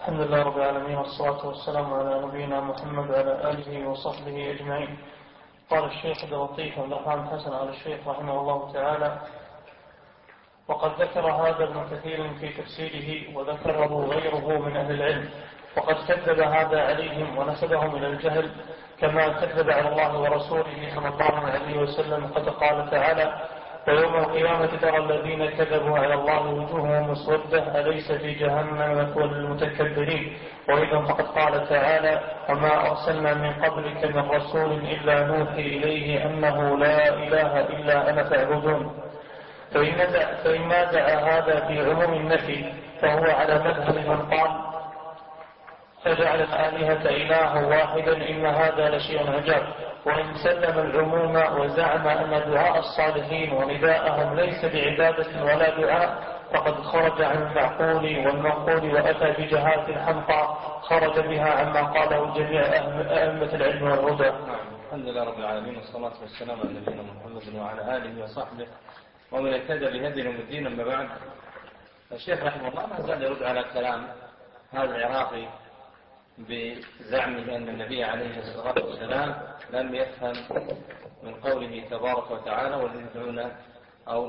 الحمد لله رب العالمين، والصلاة والسلام على نبينا محمد وعلى آله وصحبه أجمعين. قال الشيخ عبد اللطيف عبد الرحمن حسن آل الشيخ رحمه الله تعالى: وقد ذكر هذا ابن كثير في تفسيره، وذكره غيره من أهل العلم، وقد كذب هذا عليهم ونسبهم إلى الجهل، كما كذب على الله ورسوله صلى الله عليه وسلم. قد قال تعالى: ويوم القيامة ترى الذين كذبوا على الله وجوههم مسودة أليس في جهنم مثوى للمتكبرين. وأيضا فقد قال تعالى: وما أرسلنا من قبلك من رسول إلا نوحي إليه أنه لا إله إلا أنا فاعبدون. فإن نازع هذا في عموم النفي فهو على مذهب من قال فجعل الآلهة إله واحدا إن هذا لشيء عجاب. وإن سلم العموم وزعم أن دعاء الصالحين ونداءهم ليس بعبادة ولا دعاء فقد خرج عن المعقول والمنقول وأتى بجهالة حمقى خرج بها عما قاله جميع أئمة العلم والهدى. الحمد لله رب العالمين، والصلاة والسلام على نبينا محمد وعلى آله وصحبه ومن اهتدى بهديهم الدين. أما بعد، الشيخ رحمه الله ما زال يرد على كلام هذا العراقي بزعمه أن النبي عليه الصلاة والسلام لم يفهم من قوله تبارك وتعالى والذين يدعون أو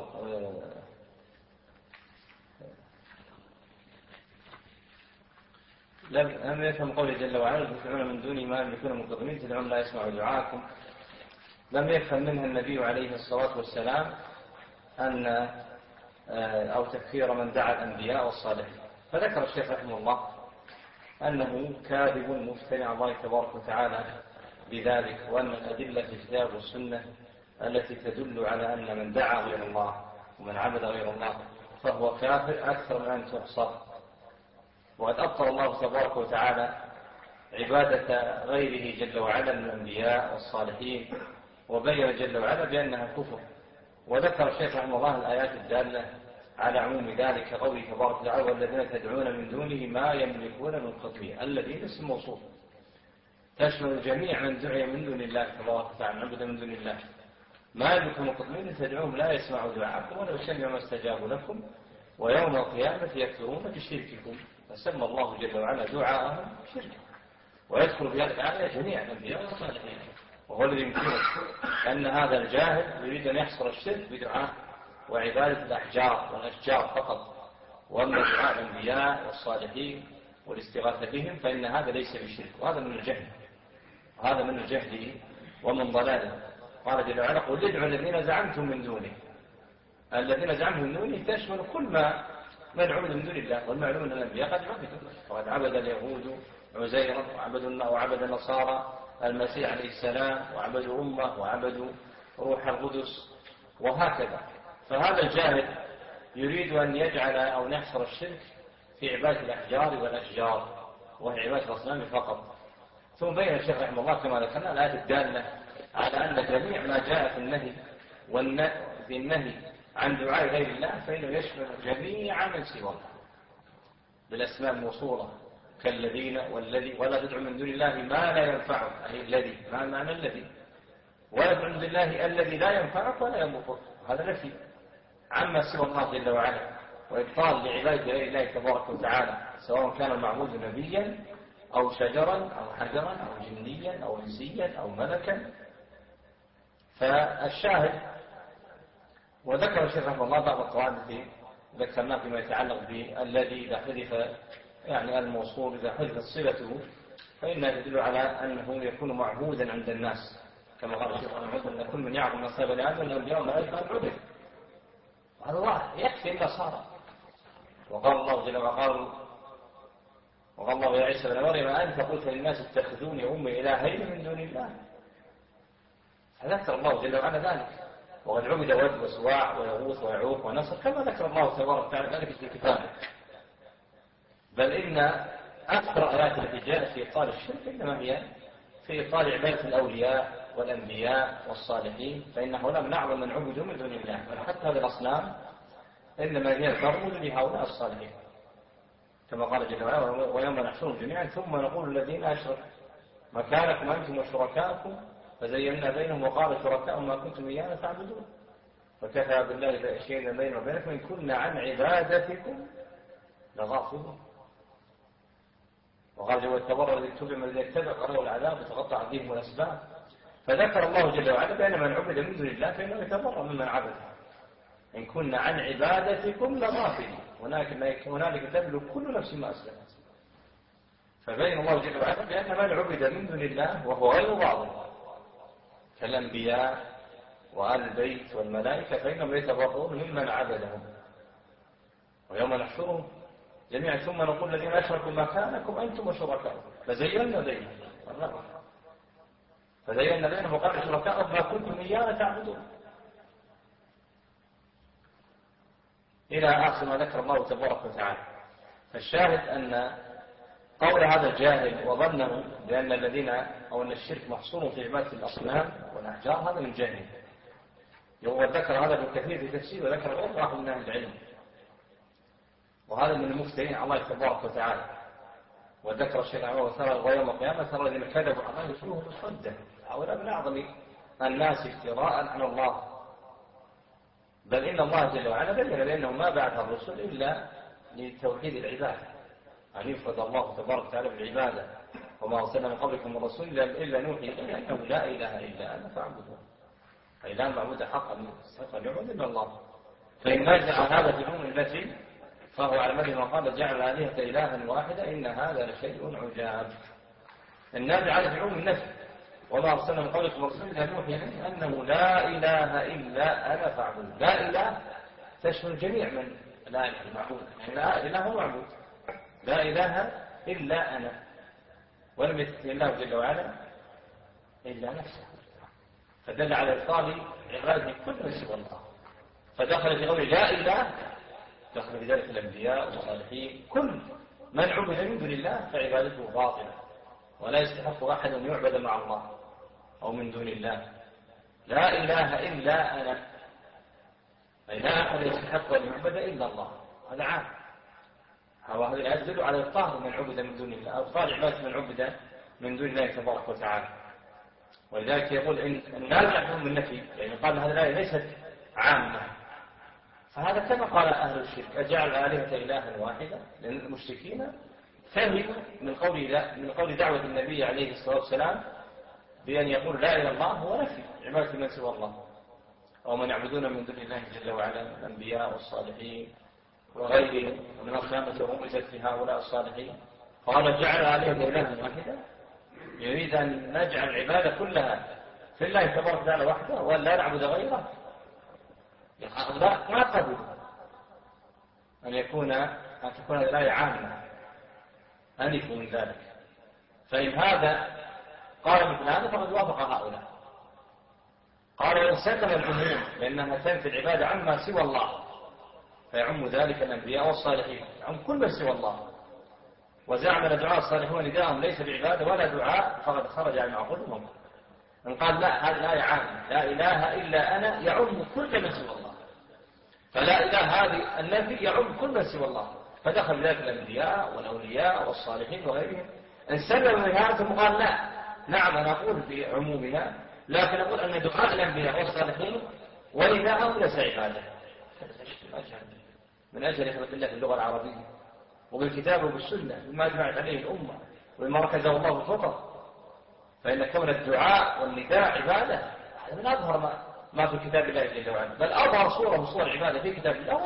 لم يفهم قوله جل وعلا تدعون من دون ما يملكون من قدمين تدعون لا يسمع دعاءكم. لم يفهم منها النبي عليه الصلاة والسلام أن أو تكفير من دعا الأنبياء والصالحين. فذكر الشيخ رحمه الله أنه كاذب مفتري على الله تبارك وتعالى بذلك، وأن الأدلة في الكتاب والسنة التي تدل على أن من دعا غير الله ومن عبد غير الله فهو كافر أكثر من أن تحصى. وقد أبطل الله تبارك وتعالى عبادة غيره جل وعلا من الأنبياء والصالحين، وبين جل وعلا بأنها كفر. وذكر الشيخ رحمه الله الآيات الدالة على عموم ذلك، قوله تبارك وتعالى والذين تدعون من دونه ما يملكون من قطمير. الذين اسم موصوف تشمل جميع من دعي من دون الله تبارك وتعالى، عبد من دون الله ما يملك من قطمير تدعوهم لا يسمعوا دعاءكم ولو سمعوا ما استجابوا لكم ويوم القيامة يكفرون بشرككم. فسمى الله جل وعلا دعاءهم شركا، ويذكر في هذه الآية جميع الأنبياء والصالحين. وهو الذي يمكنه أن هذا الجاهل يريد أن يحصر الشرك بدعاء وعبادة الأحجار والأشجار فقط، وأما دعاء الأنبياء والصالحين والاستغاثة بهم فإن هذا ليس بشرك، وهذا من الجهل، وهذا من الجهل ومن ضلاله. قال جل وعلا قل ادعوا الذين زعمتم من دونه. الذين زعمتم من دونه تشمل كل ما عبد من دون الله، والمعلوم أن الأنبياء قد عبدوا، وقد عبد اليهود عزيرا وعبد النصارى المسيح عليه السلام، وعبدوا أمه وعبدوا روح القدس وهكذا. فهذا الجاهل يريد أن يجعل أو نحصر الشرك في عبادة الأحجار والأشجار وهي عبادة الأصنام فقط. ثم بين الشيخ رحمه الله كما ذكرنا الآيات الدالة على أن جميع ما جاء في النهي عن دعاء غير الله فإنه يشمل جميع من سواه بالأسماء الموصولة كالذين والذي ولا تدعو من دون الله ما لا ينفعك، أي الذي ما معنى الذي، ولا تدعو من دون الله الذي لا ينفعك ولا يضرك. هذا نفي عما سوى الله جل وعلا وإبطال لعبادة غير الله تبارك وتعالى، سواء كان المعبود نبيا أو شجرا أو حجرا أو جنيا أو إنسيا أو ملكا. فالشاهد، وذكر الشيخ رحمه الله بعض القواعد التي ذكرناه فيما يتعلق بالذي إذا حذف يعني الموصول إذا حذفت صلته فإنها تدل على أنه يكون معبودا عند الناس، كما قال الشيخ رحمه الله أن كل من يعظم نصيب لآدم الأنبياء والملائكة عبده. هذا واحد يكفي إلا صار. وقال الله جل وعلا وقال الله يا عيسى بن مريم أنت قلت للناس اتخذوني أمي إلهين من دون الله. فذكر الله جل وعلا ذلك، وقد عبد ود وسواع ويغوث ويعوق ونصر كما ذكر الله تبارك وتعالى ذلك في كتابه. بل إن أكثر آيات التي جاءت في إبطال الشرك إنما هي في إبطال عبادة الأولياء والأنبياء والصالحين، فإن هؤلاء من أعظم من عبدوا من دون الله، حتى هذه الأصنام إنما هي ترمز لهؤلاء الصالحين، كما قال جل وعلا ويوم نحشرهم جميعا ثم نقول الذين أشركوا مكانكم أنتم وشركاءكم فزينا بينهم وقال شركاءهم ما كنتم إيانا تعبدون فكفى بالله شهيدا بيننا وبينكم إن كنا عن عبادتكم لغافلون. وقال جل التبرع الذي اتبع من الذي يتبع قرأوا العذاب وتقطع بهم الأسباب. فذكر الله جل وعلا بأن من عبد من دون الله فإنه يتبرأ ممن عبده. إن كنا عن عبادتكم لغافلين هنالك تبلغ كل نفس ما أسلمت. فبين الله جل وعلا بأن من عبد من دون الله وهو غير باطل كالأنبياء وآل البيت والملائكة فإنهم يتبرؤون ممن عبدهم. ويوم نحشرهم جميعا ثم نقول الذين أشركوا مكانكم أنتم وشركاؤكم فزينا بينهم وقال شركاؤهم ما كنتم إيانا تعبدون إلى آخر ما ذكر الله تبارك وتعالى. فالشاهد أن قول هذا الجاهل وظنه بأن الذين أو أن الشرك محصور في عبادة الأصنام والأحجار هذا من جهل. وذكر هذا ابن كثير في تفسير وذكر غير واحد من أهل العلم، وهذا من المفترين على الله تبارك وتعالى. وذكر الشيخ عمر وثرى ويوم القيامة ترى الذين كذبوا على الله وجوههم مسودة. هؤلاء من أعظم الناس افتراء على الله. بل إن الله جل وعلا بين بأنه ما بعث الرسل إلا لتوحيد العباد، أن يفرد الله تبارك وتعالى بالعبادة. وما أرسلنا من قبلكم من رسول إلا نوحي إليه أنه لا إله إلا أنا فاعبدون. أي لا معبود حقا يعبد إلا الله. فإن نزع هذا في عموم النفي فهو على مدى ما قال جعل الآلهة إلها واحدة إن هذا لشيء عجاب. النازع هذا في عموم النفي وما أرسلنا من قبلكم من رسول إلا نوحي إليه أنه لا إله إلا أنا فاعبدون. لا إله تشمل جميع من لا إله المعبود، يعني لا إله هو معبود، لا إله إلا أنا، ولم يتقي الله جل وعلا إلا نفسه، فدل على إبطال عباده كل من سوى الله. فدخل في قوله لا إله دخل في ذلك الأنبياء والصالحين، كل من عبد من دون الله فعبادته باطلة ولا يستحق أحد أن يعبد مع الله أو من دون الله. لا إله إلا أنا، أي لا أحد يستحق أن يعبد إلا الله. هذا عام، هذا يدل على إبطال من عبد من دون الله، إبطال عبادة من عبد من دون الله تبارك وتعالى. ولذلك يقول إن النازع من النفي، يعني قال هذه الآية ليست عامة، فهذا كما قال أهل الشرك أجعل الآلهة إلها واحدة، لأن المشركين فهموا من قول دعوة النبي عليه الصلاة والسلام بأن يقول لا إله إلا الله هو نفي عبادة من سوى الله، أو من يعبدون من دون الله جل وعلا الأنبياء والصالحين وغيرهم من الخامة ومزت في هؤلاء الصالحين. قال جعل الآلهة إلها واحدة، يريد أن نجعل العبادة كلها في الله تبارك وتعالى وحده ولا نعبد غيره. هؤلاء ما قبلوا أن تكون الآية عامة، أنفوا من ذلك. فإن هذا قال مثل هذا فقد وافق هؤلاء. قال وإن سكن العموم لأنها تنفي العبادة عما سوى الله فيعم ذلك الأنبياء والصالحين، يعم كل من سوى الله. وزعم أن دعاء الصالحون نداءهم ليس بعبادة ولا دعاء فقد خرج عن معقولهم. من قال لا هذه الآية عامة لا إله إلا أنا يعم كل من سوى الله، فلا إله هذه النفي يعم كل من سوى الله، فدخل ذلك الأنبياء والأولياء والصالحين وغيرهم. إن سلم من هذا ثم قال لا، نعم أنا أقول في عمومها، لكن أقول أن دعاء الأنبياء والصالحين ونداءهم ليس عبادة، من أجل إخوة الله في اللغة العربية وبالكتاب وبالسنة بما أجمعت عليه الأمة وبما ركزه الله الفطر. فإن كون الدعاء والنداء عبادة هذا من أظهر ما في كتاب الله جل وعلا، بل أظهر صورة من صور العبادة في كتاب الله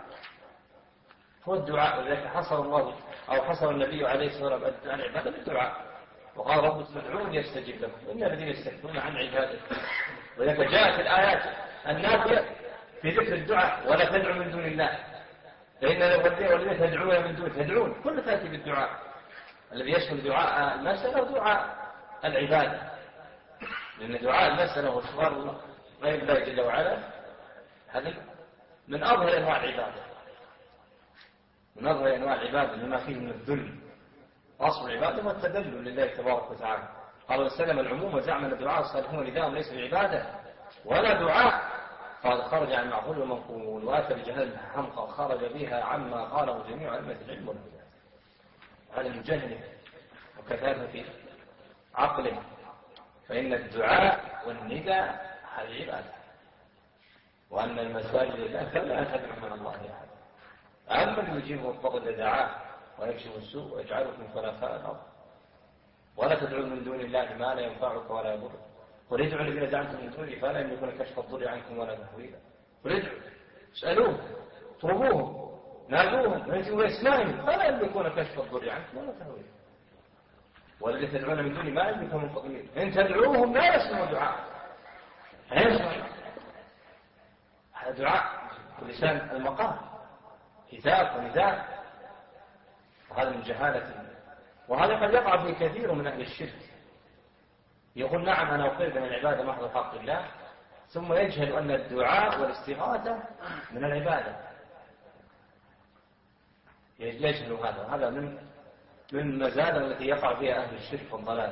هو الدعاء. ولذلك حصر الله أو حصر النبي عليه الصلاة والسلام العبادة بالدعاء، وقال رب ادعوني يستجب لكم إن الذين يستكبرون عن عبادته. ولذلك جاءت الآيات النافية في ذكر الدعاء ولا تدعوا من دون الله، فإن الذين تدعون من دون تدعون كل تأتي بالدعاء الذي يشمل دعاء المسألة ودعاء العبادة، لأن دعاء المسألة والصغار غير الله جل وعلا هذا من أظهر أنواع العبادة، من أظهر أنواع العبادة لما فيه من الذل. أصل العبادة هو التذلل لله تبارك وتعالى. قال وسلم العموم وزعم أن دعاء الصالحين نداءهم ليس بعبادة ولا دعاء فقد خرج عن المعقول والمنقول واتى بجهل حمقى خرج بها عما قاله جميع أئمة العلم والهدى. هذا من جهله وكثافة عقله، فإن الدعاء والنداء هذه عبادة، وأن المساجد لله فلا تدعو من الله أحد. أما اللي يجيب مضطر دعاء ويكشف السوء ويجعلكم خلفاء الأرض ولا تدعون من دون الله ما لا ينفعك ولا يضرك قل ادعوا الذين زعمتم من دونه فلا يملكون كشف الضر عنكم ولا تحويلا قل ادعوا اسألوهم اطلبوهم نادوهم ويأتوا بأسمائهم فلا يملكون كشف الضر عنكم ولا تحويلا والذين تدعون من دونه ما يملكون من فضل إن تدعوهم لا يسمعوا دعاء هذا دعاء بلسان المقام كتاب ونداء وهذا من جهالة وهذا قد يقع في كثير من أهل الشرك يقول نعم أنا أقر بأن العبادة محض حق الله ثم يجهل أن الدعاء والاستغاثة من العبادة يجهل هذا من المزالة التي يقع فيها أهل الشرك والضلال.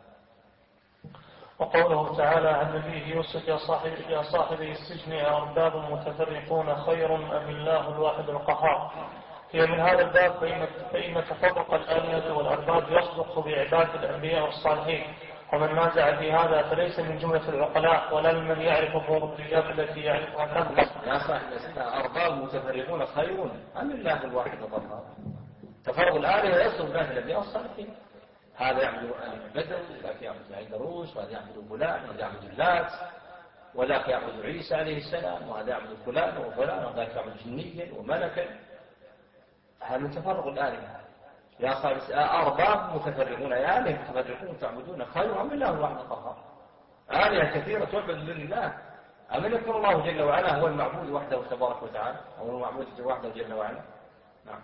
وقوله تعالى عن نبيه يوسف يا صاحبي السجن أرباب متفرقون خير أم الله الواحد القهار. هي من هذا الباب فإن تفرق الآلهة والأرباب يصدق بعبادة الأنبياء والصالحين ومن نازع في هذا فليس من جملة العقلاء ولا من يعرف الضروريات التي يعرفها كذا. يا صاحب السجن أرباب متفرقون خير أم الله الواحد القهار. تفرق الآلهة يصدق بعبادة الأنبياء والصالحين هذا يعبد بدر وذاك يعبد عيدروس وهذا يعبد فلان وهذا يعبد اللات وذاك يعبد عيسى عليه السلام وهذا يعبد فلان وفلان وذاك يعبد جنيا وملكا. هذا من تفرق الآلهة. يا صاحب أرباب متفرقون يا آلهة متفرقون تعبدون خير أم الله الواحد القهار. آلهة كثيرة تعبد من الله أم أن يكون الله جل وعلا هو المعبود وحده تبارك وتعالى أو المعبود وحده جل وعلا. نعم.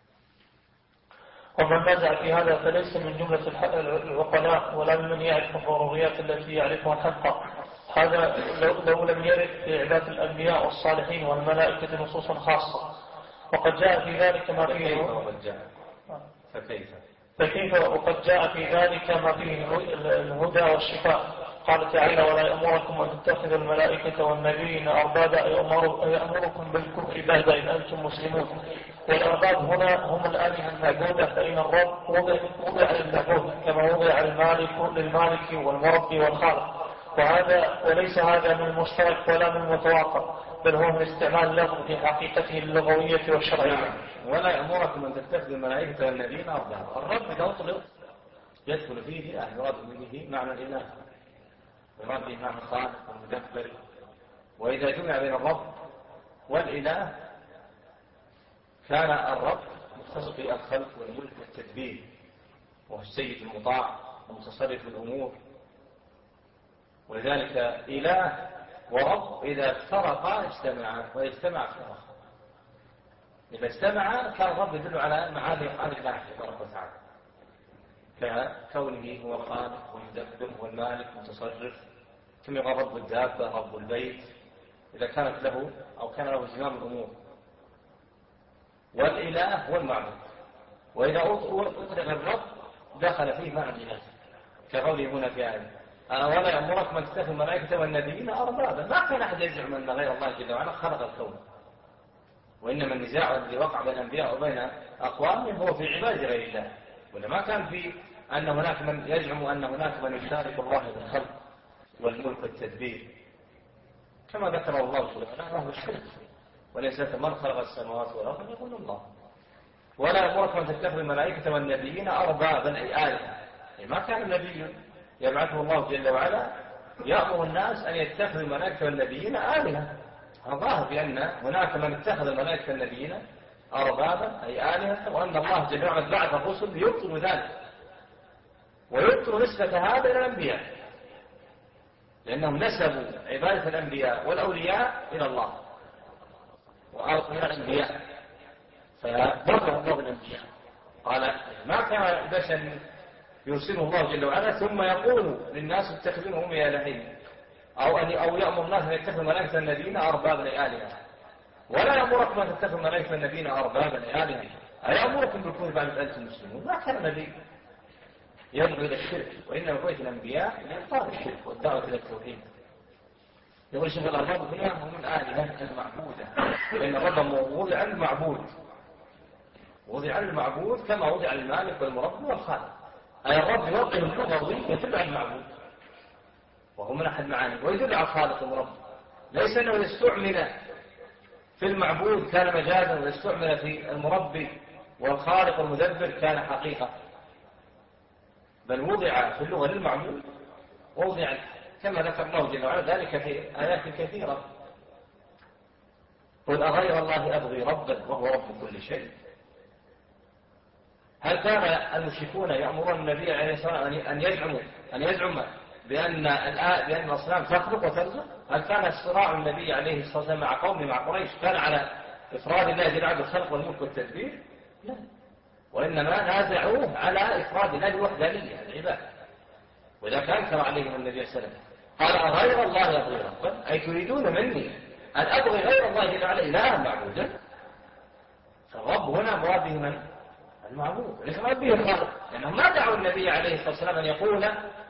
ومن نزع في هذا فليس من جملة العقلاء ولا من يعرف الضروريات التي يعرفها حقا. هذا لو لم يرد في عبادة الأنبياء والصالحين والملائكة نصوص خاصة وقد جاء في ذلك ما فيه فكيف وقد جاء في ذلك ما فيه الهدى والشفاء. قال تعالى ولا يأمركم أن تتخذوا الملائكة والنبيين أربابا يأمركم بالكفر بعد إن أنتم مسلمون. والأرباب هنا هم الآلهة المعبودة فإن الرب وضع للمعبود كما وضع للمالك والمربي والخالق وليس هذا من المشترك ولا من المتواطئ بل هو من استعمال له في حقيقته اللغوية والشرعية. ولا يأمركم أن تتخذوا الملائكة والنبيين أربابا. الرب إذا أطلق يدخل فيه يراد به معنى الإله ويراد به معنى الخالق والمدبر. وإذا جمع بين الرب والإله كان الرب مختص في الخلق والملك والتدبير وهو السيد المطاع المتصرف في الأمور. ولذلك إله ورب إذا افترقا اجتمعا وإذا اجتمعا افترقا. إذا اجتمعا كان الرب يدل على معاني أفعال الله تبارك وتعالى ككونه هو الخالق والمدبر والمالك المتصرف كما يقال رب الدابة رب البيت إذا كانت له أو كان له زمام الأمور. والإله هو المعبود. وإذا أطلق الرب دخل فيه معنى الإله كقوله هنا في آية ولا يأمركم أن تتخذوا الملائكة والنبيين أربابا. ما كان أحد يزعم أن غير الله جل وعلا خلق الكون. وإنما النزاع الذي وقع بين الأنبياء وبين أقوامهم هو في عباد غير الله. ولما كان في أن هناك من يزعم أن هناك من يشارك الله بالخلق والملك والتدبير كما ذكر الله سبحانه وهو الشرك. وليس من خلق السماوات والأرض يقول الله. ولا يأمركم أن تتخذوا الملائكة والنبيين أربابا أي آلهة. ما كان النبي يبعثه الله جل وعلا يأمر الناس أن يتخذوا الملائكة والنبيين آلهة. الظاهر بأن هناك من اتخذ الملائكة والنبيين أربابا أي آلهة وأن الله جل وعلا بعث الرسل يبطل ذلك ويبطل نسبة هذا إلى الأنبياء لأنهم نسبوا عبادة الأنبياء والأولياء إلى الله وأرض من الأنبياء فبرر الله بالأنبياء. قال ما كان بشر يرسله الله جل وعلا ثم يقول للناس اتخذونهم إلهين أو يأمر الناس أن يتخذوا الملائكة النبيين أربابا آلهة. ولا يأمركم أن تتخذوا الملائكة النبيين أربابا آلهة أيأمركم بالكفر بعد أنتم مسلمون. ما كان النبي يدعو إلى الشرك وإنما بقية الأنبياء لإبطال الشرك والدعوة إلى التوحيد. يقول شوف الأرباب هنا هم الآلهة المعبودة لأن الرب وضع المعبود وضع المعبود كما وضع المالك والمرب والخالق. أي الرب يوقف اللغوي يدل على المعبود وهو من أحد معاني ويدل على الخالق والمرب. ليس أنه يستعمل في المعبود كان مجازا ويستعمل في المربي والخالق المدبر كان حقيقة، بل وضع في اللغة للمعبود، وضع كما ذكر الله جل وعلا ذلك في آيات كثيرة. قل أغير الله أبغي ربا وهو رب كل شيء. هل كان المشركون يأمرون النبي عليه الصلاة والسلام أن يزعم بأن الأصنام تخلق وترزق؟ هل كان صراع النبي عليه الصلاة والسلام مع قومه مع قريش كان على إفراد الله جل وعلا بالخلق والملك والتدبير؟ لا، وإنما نازعوه على إفراد الله الوحدانية العبادة. وإذا كان كما عليهم النبي صلى الله عليه وسلم قال أغير الله أبغي ربا، أي تريدون مني أن أبغي غير الله جل وعلا إلها معبودا؟ فالرب هنا مراد به من؟ المعبود، وليس مراد به الخالق، لأنهم ما دعوا النبي عليه الصلاة والسلام أن يقول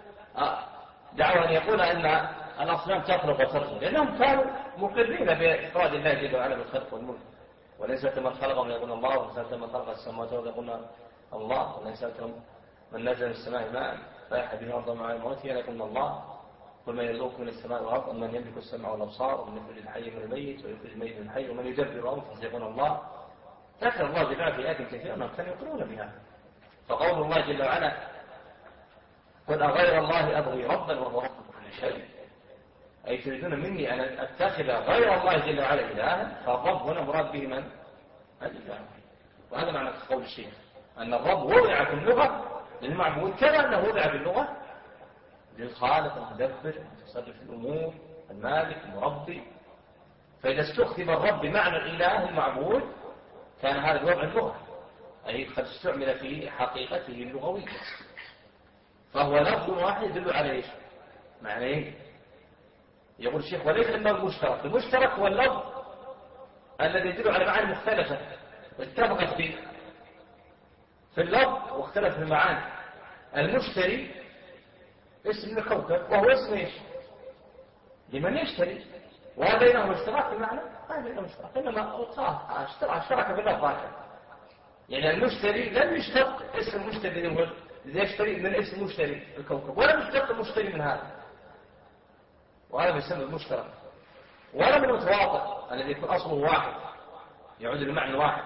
أن الأصنام تخلق وترزق، لأنهم كانوا مقرين بإفراد الله جل وعلا بالخلق والملك. وليس من خلقهم يقول الله، وليس من خلق السماوات يقول الله، وليس من نزل من السماء ماء فيحيي به الأرض مع موتها يقول الله، قل من يرزقكم من السماء والأرض من يملك السمع والأبصار ومن يخرج الحي من الميت ويخرج الميت من الحي ومن يدبر الأمر فسيقول الله. ذكر الله جل وعلا في آيات كثيرة أنهم كانوا يقرون بها. فقول الله جل وعلا قل أغير الله أبغي ربا وهو رب كل شيء، أي تريدون مني أن أتخذ غير الله جل وعلا إلها، فالرب هنا مراد به من؟ الإله. وهذا معنى قول الشيخ أن الرب وضع في اللغة للمعبود كما أنه وضع في اللغة للخالق المدبر المتصرف في الأمور المالك المربي. فإذا استخدم الرب بمعنى الإله المعبود كان هذا الوضع اللغة، أي قد استعمل في حقيقته اللغوية، فهو لفظ واحد يدل على ايش؟ معنى ايه؟ يقول الشيخ وليس انه المشترك، المشترك هو اللفظ الذي يدل على معاني مختلفة اتفقت في اللفظ واختلف في المعاني. المشتري اسم الكوكب وهو اسم ايش؟ لمن يشتري، وهذا بينهم اشتراك في المعنى؟ ما بينهم اشتراك، انما اشترك في اللفظ. يعني المشتري لم يشتق اسم المشتري يشتري من اسم مشتري الكوكب، ولا مشتق المشتري من هذا، وهذا يسمى المشترك، ولا من المتواطئ الذي يكون اصله واحد يعود لمعنى واحد.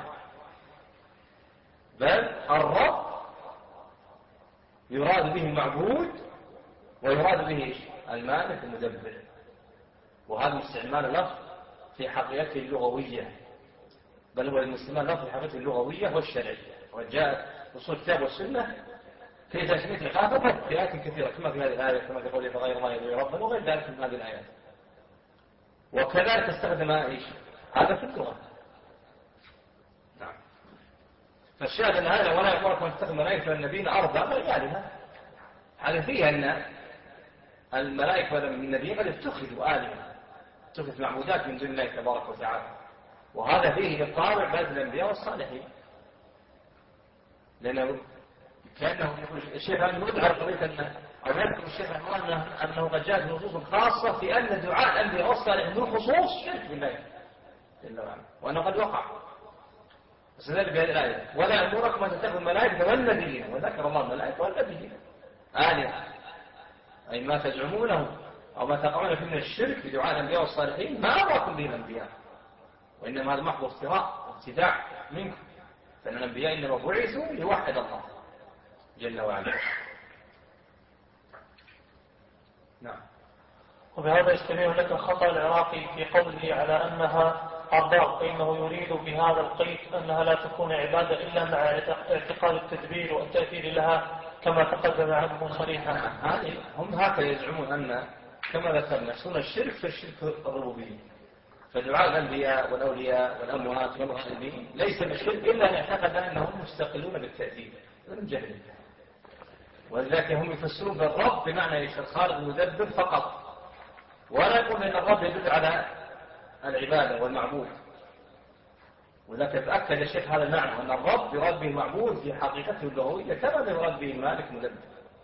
بل الرب يراد به المعبود ويراد به المالك المدبر، وهذا استعمال اللفظ في حقيقته اللغويه، بل هو الاستعمال اللفظ في حقيقته اللغويه والشرعيه. وجاء اصول الكتاب والسنه في تسمية الخافة في آيات كثيرة كما في هذه الآية، كما في قوله فغير الله يدعو ربا وغير ذلك من هذه الآيات. وكذلك استخدم ايش؟ هذا في اللغة. نعم. فالشاهد أن هذا ولا يأمركم أن تتخذوا ملائكة النبيين أربابا لآلهة. هذا فيه أن الملائكة والنبيين قد اتخذوا آلهة، اتخذوا معبودات من دون الله تبارك وتعالى، وهذا فيه بالطابع بعد الأنبياء والصالحين، لأنه كأنه يقول الشيخ أن يظهر قضية أو يذكر الشيخ أنه قد جاءت نصوص خاصة في أن دعاء الأنبياء والصالحين بالخصوص شرك بالله جل وعلا، وأنه قد وقع. استدل بهذه الآية ولا يأمركم أن تتخذوا الملائكة والنبيين، وذكر الله الملائكة والنبيين آلهة، أي ما تزعمونه أو ما تقعون فيه من الشرك بدعاء الأنبياء والصالحين ما أمركم به الأنبياء، وإنما هذا محض افتراء وابتداع منكم، فإن الأنبياء إنما بعثوا ليوحد الله جل وعلا. نعم. وبهذا يستبين لك خطأ العراقي في قوله على أنها أرباب، فإنه يريد بهذا القيد أنها لا تكون عبادة إلا مع اعتقاد التدبير والتأثير لها كما تقدم عنه صريحا. هم هكذا يزعمون أن كما ذكرنا سنة الشرك في الشرك الربوبية، فدعاء الأنبياء والأولياء والأموات والمسلمين ليس بالشرك إلا أن يعتقد أنهم مستقلون بالتأثير من جهل، ولذلك هم يفسرون بالرب بمعنى الخالق المدبر فقط، ولا يقول أن الرب يدل على العبادة والمعبود. وذلك يتأكد الشيخ هذا المعنى أن الرب يراد به المعبود في حقيقته اللغوية كما يراد به المالك المدبر.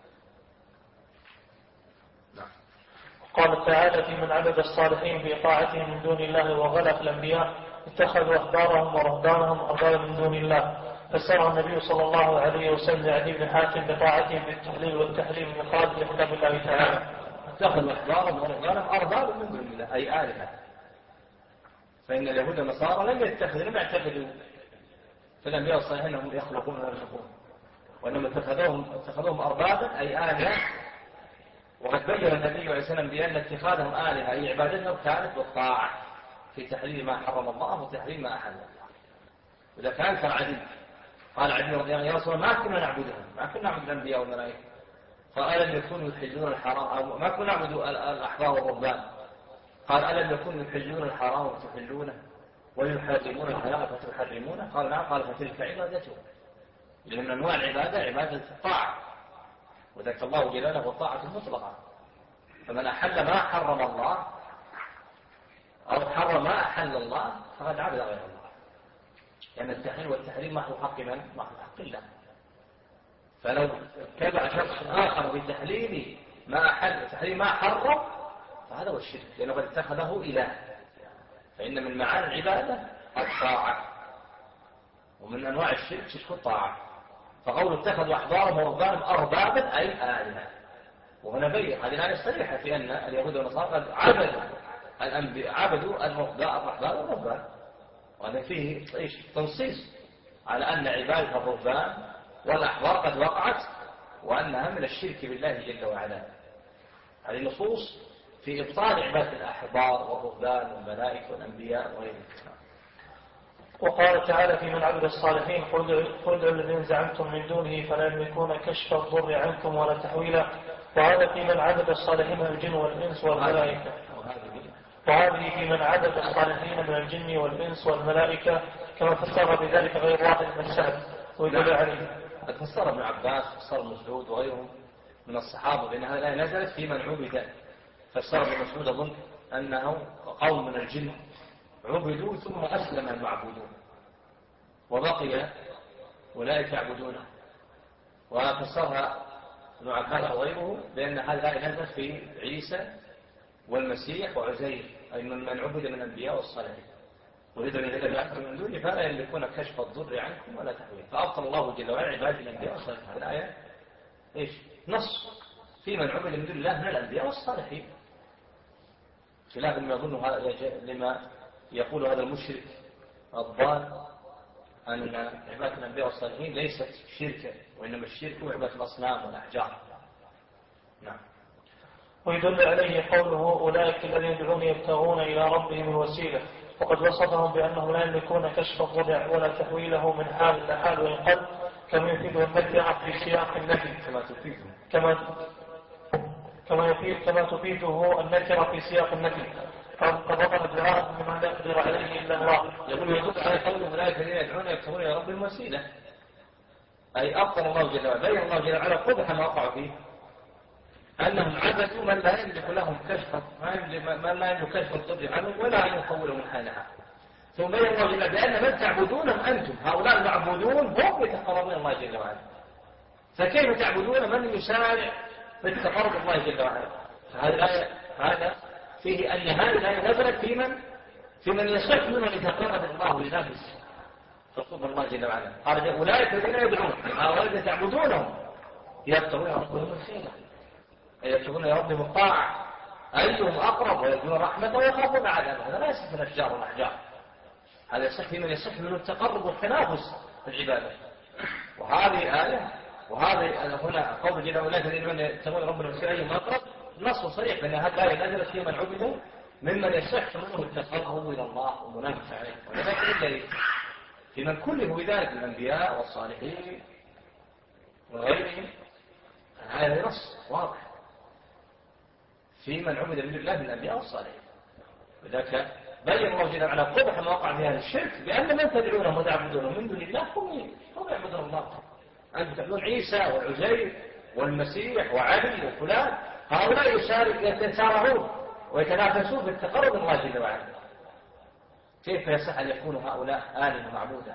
قال تعالى في من عبد الصالحين بطاعتهم من دون الله وغلق الأنبياء اتخذوا أحبارهم ورهبانهم أربابا من دون الله، فسر النبي صلى الله عليه وسلم لعدي بن حاتم بطاعتهم بالتحليل والتحريم مخالف لكتاب الله تعالى. اتخذوا أحبارهم ورهبانهم أربابا من دون الله أي آلهة، فإن اليهود والنصارى لم يعتقدوا فالأنبياء والصالحين هم يخلقون ويرزقون، وإنما اتخذوهم أربابا أي آلهة. وقد بين النبي عليه السلام بأن اتخاذهم آلهة أي عبادتهم كانت بالطاعة في تحليل ما حرم الله وتحريم ما أحل الله. وإذا كان كالعدل قال عدل رضي الله عنه: يا رسول الله ما كنا نعبدهم، ما كنا نعبد الأنبياء والملائكة، فألم يكونوا يحجون الحرام، أو ما كنا نعبد الأحبار والرهبان، قال: ألم يكونوا يحجون الحرام وتحلونه ويحرمون الحلال فتحرمونه؟ قال: نعم. قال: فتلك عبادتهم. لأن من أنواع العبادة عبادة الطاعة، وذكر الله جلاله الطاعة المطلقة. فمن أحل ما حرم الله أو حرم ما أحل الله فقد عبد غير الله، لأن التحليل والتحريم محض حق من؟ محض حق الله. فلو اتبع شخص آخر بتحليل ما أحل وتحريم ما حرم فهذا هو الشرك، لأنه قد اتخذه إله. فإن من معاني العبادة الطاعة، ومن أنواع الشرك شرك الطاعة. فقول اتخذوا أحبارهم ورهبانهم أربابا أي آلهة. وهنا بين هذه الآية صريحة في أن اليهود والنصارى قد عبدوا الرهبان والرهبان، وهذا فيه تنصيص على أن عبادة الرهبان والأحبار قد وقعت وأنها من الشرك بالله جل وعلا. هذه نصوص في إبطال عبادة الأحبار والرهبان والملائكة والأنبياء وغيرهم. وقال تعالى: في من عبد الصالحين: قل ادعوا الذين زعمتم من دونه فلا يملكون كشف الضر عنكم ولا تحويلا. وهذا في من عبد الصالحين من الجن والإنس والملائكة. وهذه في من عبد الصالحين من الجن والإنس والملائكة، كما فسر بذلك غير واحد من السلف ويدل عليه. فسر ابن عباس وفسر ابن مسعود وغيرهم من الصحابة بأن هذه الآية نزلت في من عبد. فسر ابن مسعود أظن أنه قوم من الجن عبدوا ثم أسلم المعبودون وبقي أولئك يعبدونه. وفسرها ابن عباس وغيره بأن هذه الآية نزلت في عيسى والمسيح وعزير، أي من عبد من الأنبياء والصالحين. وإذا الذين زعمتم من دونه فلا يملكون كشف الضر عنكم ولا تحويلا. فأبطل الله جل وعلا عبادة الأنبياء والصالحين. هذه الآية إيش؟ نص في من عبد من دون الله من الأنبياء والصالحين، خلاف لما يقول هذا المشرك الضال أن عبادة الأنبياء والصالحين ليست شركا، وإنما الشرك هو عبادة الأصنام والأحجار. نعم. ويدل عليه قوله: أولئك الذين يدعون يبتغون إلى ربهم الوسيلة. وقد وصفهم بأنهم لا يملكون كشف الضر ولا تحويله من حال إلى حال وإن قل، كما يفيده النكرة في سياق النفي كما تفيده النكرة في سياق النفي. فقد رفض الدعاء مما لا يقدر عليه إلا الله. يقول يدل على قوله: أولئك الذين يدعون يبتغون إلى ربهم الوسيلة، أي أبطل الله جل وعلا، بين الله جل وعلا قبح ما وقعوا فيه، أنهم عبدوا من لا يملك لهم كشف الضر عنهم ولا أن يطولوا من حالها. ثم بين الله جل وعلا بأن من تعبدونهم أنتم هؤلاء المعبودون هم يتقربون الله جل وعلا. فكيف تعبدون من يسارع في التقرب الله جل وعلا؟ هذا فيه أن هذه الآية نزلت في من يصح منهم يتقرب الله لنفسه فقرب الله جل وعلا. قال: أولئك الذين يدعون هؤلاء الذين تعبدونهم يبتغون إلى ربهم الوسيلة، يبتغون إلى ربهم الطاعة، أيهم أقرب ويرجون رحمته ويخافون عذابه. هذا لا يصح من الأشجار والأحجار، هذا يصح في من يصح منه التقرب والتنافس في العبادة. وهذه آية، وهذه هنا قول جل وعلا: الذين يبتغون ربهم الوسيلة أيهم أقرب، نص صريح بأن هذه الآية نزلت في من عبدوا ممن يصح منه التقرب إلى الله ومنافسة عليه. ولذلك في من كله بذلك الأنبياء والصالحين وغيرهم، هذا نص واضح في من عبد من الله من الأنبياء والصالحين. لذلك بين الله جل وعلا قبح ما وقع في هذا الشرك بأن من تدعونهم وتعبدونهم من دون الله هم يعبدون الله. أنتم تعبدون عيسى والعزير والمسيح وعلي وفلان، هؤلاء يتسارعون ويتنافسون في التقرب من الله جل وعلا. كيف يصح أن يكون هؤلاء آلهة معبودة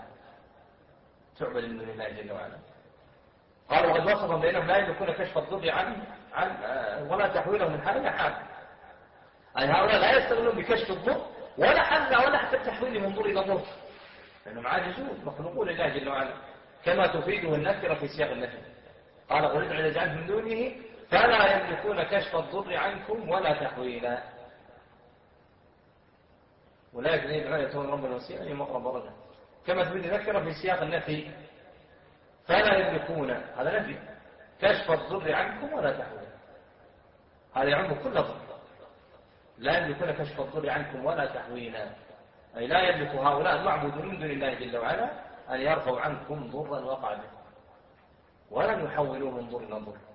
تعبد من دون الله جل وعلا؟ قالوا: وقد وصفهم بأنهم لا يملكون كشف الضر عن ولا تحويله من حال إلى حال، أي هؤلاء لا يستغلون بكشف الضر ولا حتى التحويل من ضر إلى ضر، لأنهم عاجزون مخلوقون لله جل وعلا، كما تفيده النكرة في سياق النفي. قال: قل ادعوا الذين زعمتم من دونه فلا يملكون كشف الضر عنكم ولا تحويلا. أولئك الذين يدعون يبتغون ربهم الوسيلة أيهم أقرب درجة. كما تريد ذكر في سياق النفي فلا يملكون، هذا نفي، كشف الضر عنكم ولا تحويل، هذا يعم كل ضر، لا يملكون كشف الضر عنكم ولا تحويلا، أي لا يملك هؤلاء المعبودون من دون الله جل وعلا أن يرفعوا عنكم ضرا وقع بكم ولن يحولوه من ضر إلى ضر،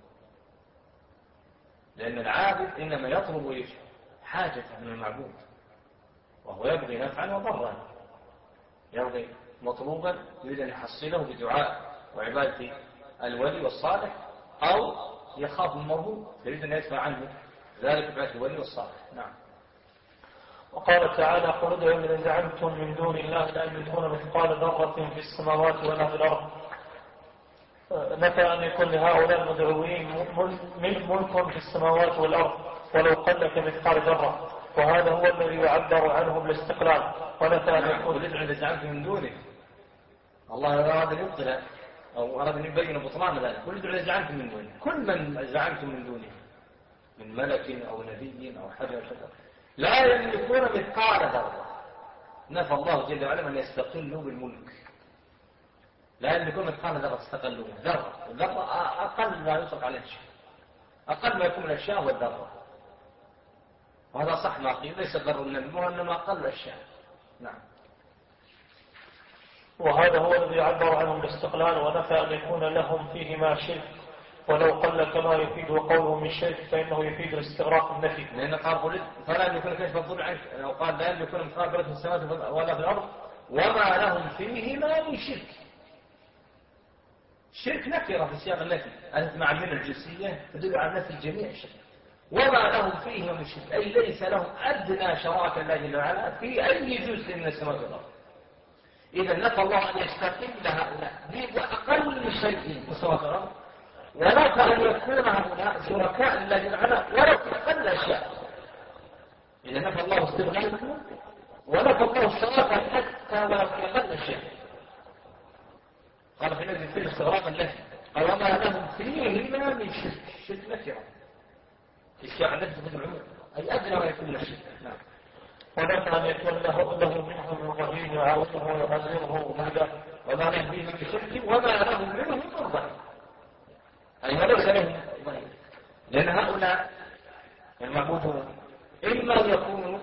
لأن العابد إنما يطلب حاجة من المعبود، وهو يبغي نفعا وضرا، يبغي مطلوبا يريد أن يحصله بدعاء وعبادة الولي والصالح، أو يخاف المرهوب يريد أن يدفع عنه ذلك بعبادة الولي والصالح. نعم. وقال تعالى: قل ادعوا الذين زعمتم من دون الله لا يملكون مثقال ذرة في السماوات ولا في الأرض. نفى أن يكون لهؤلاء المدعوين ملك في السماوات والأرض ولو قل كمثقال ذرة، وهذا هو الذي يعبر عنه بالاستقلال. ونفى أن يكون الذين زعمتم من دونه، الله أراد أن يبطل أو أراد أن يبين بطلان ذلك، كل الذين زعمتم من دونه، كل من زعمتم من دونه من ملك أو نبي أو حجر لا يملكون مثقال ذرة. نفى الله جل وعلا أن يستقلوا بالملك، لا يملكون مثقال ذرة تستقلوا ذرة، الذرة أقل ما يطلق عليه الشيء، أقل ما يكون من الأشياء هو الذرة، وهذا صح ما قيل، ليس ذر النبي وإنما أقل الأشياء. نعم. وهذا هو الذي عبر عنهم بالاستقلال. ونفى أن يكون لهم فيهما شرك ولو قل كما يفيد قوله من شرك فإنه يفيد الاستغراق النفي، لأن قال فلا يملكون كشف الضر عنك، أو قال لا يملكون مثقال ذرة في السماوات ولا في الأرض وما لهم فيهما من شرك. شرك نكرة في سياق النفي، أنت مع المنة الجنسية تدل على نفي الجميع الشرك، وما لهم فيهما من شرك، أي ليس لهم أدنى شراكة الله جل وعلا في أي جزء من السماوات والأرض. إذا نفى الله أن يستقل هؤلاء بأقل شيء في السماوات والأرض، ونفى أن يكون هؤلاء شركاء لله جل وعلا ولو في أقل أشياء. إذا نفى الله استغلالهم ونفى الله الشراكة حتى ولو في أقل أشياء. قال في نزل فيه استغراق النفي، قال وما لهم فيهما من شرك، شرك نكرة في الشيء الذي تفيد العموم، أي أدنى ما يكون من الشرك. نعم. ونفى أن يكون له منهم من ظهير يعاونه ويعزره وهذا، وما لهم فيه من شرك وما لهم منه من ظهير، أي ما ليس لهم ظهير، لأن هؤلاء المعبودون إما أن يكونوا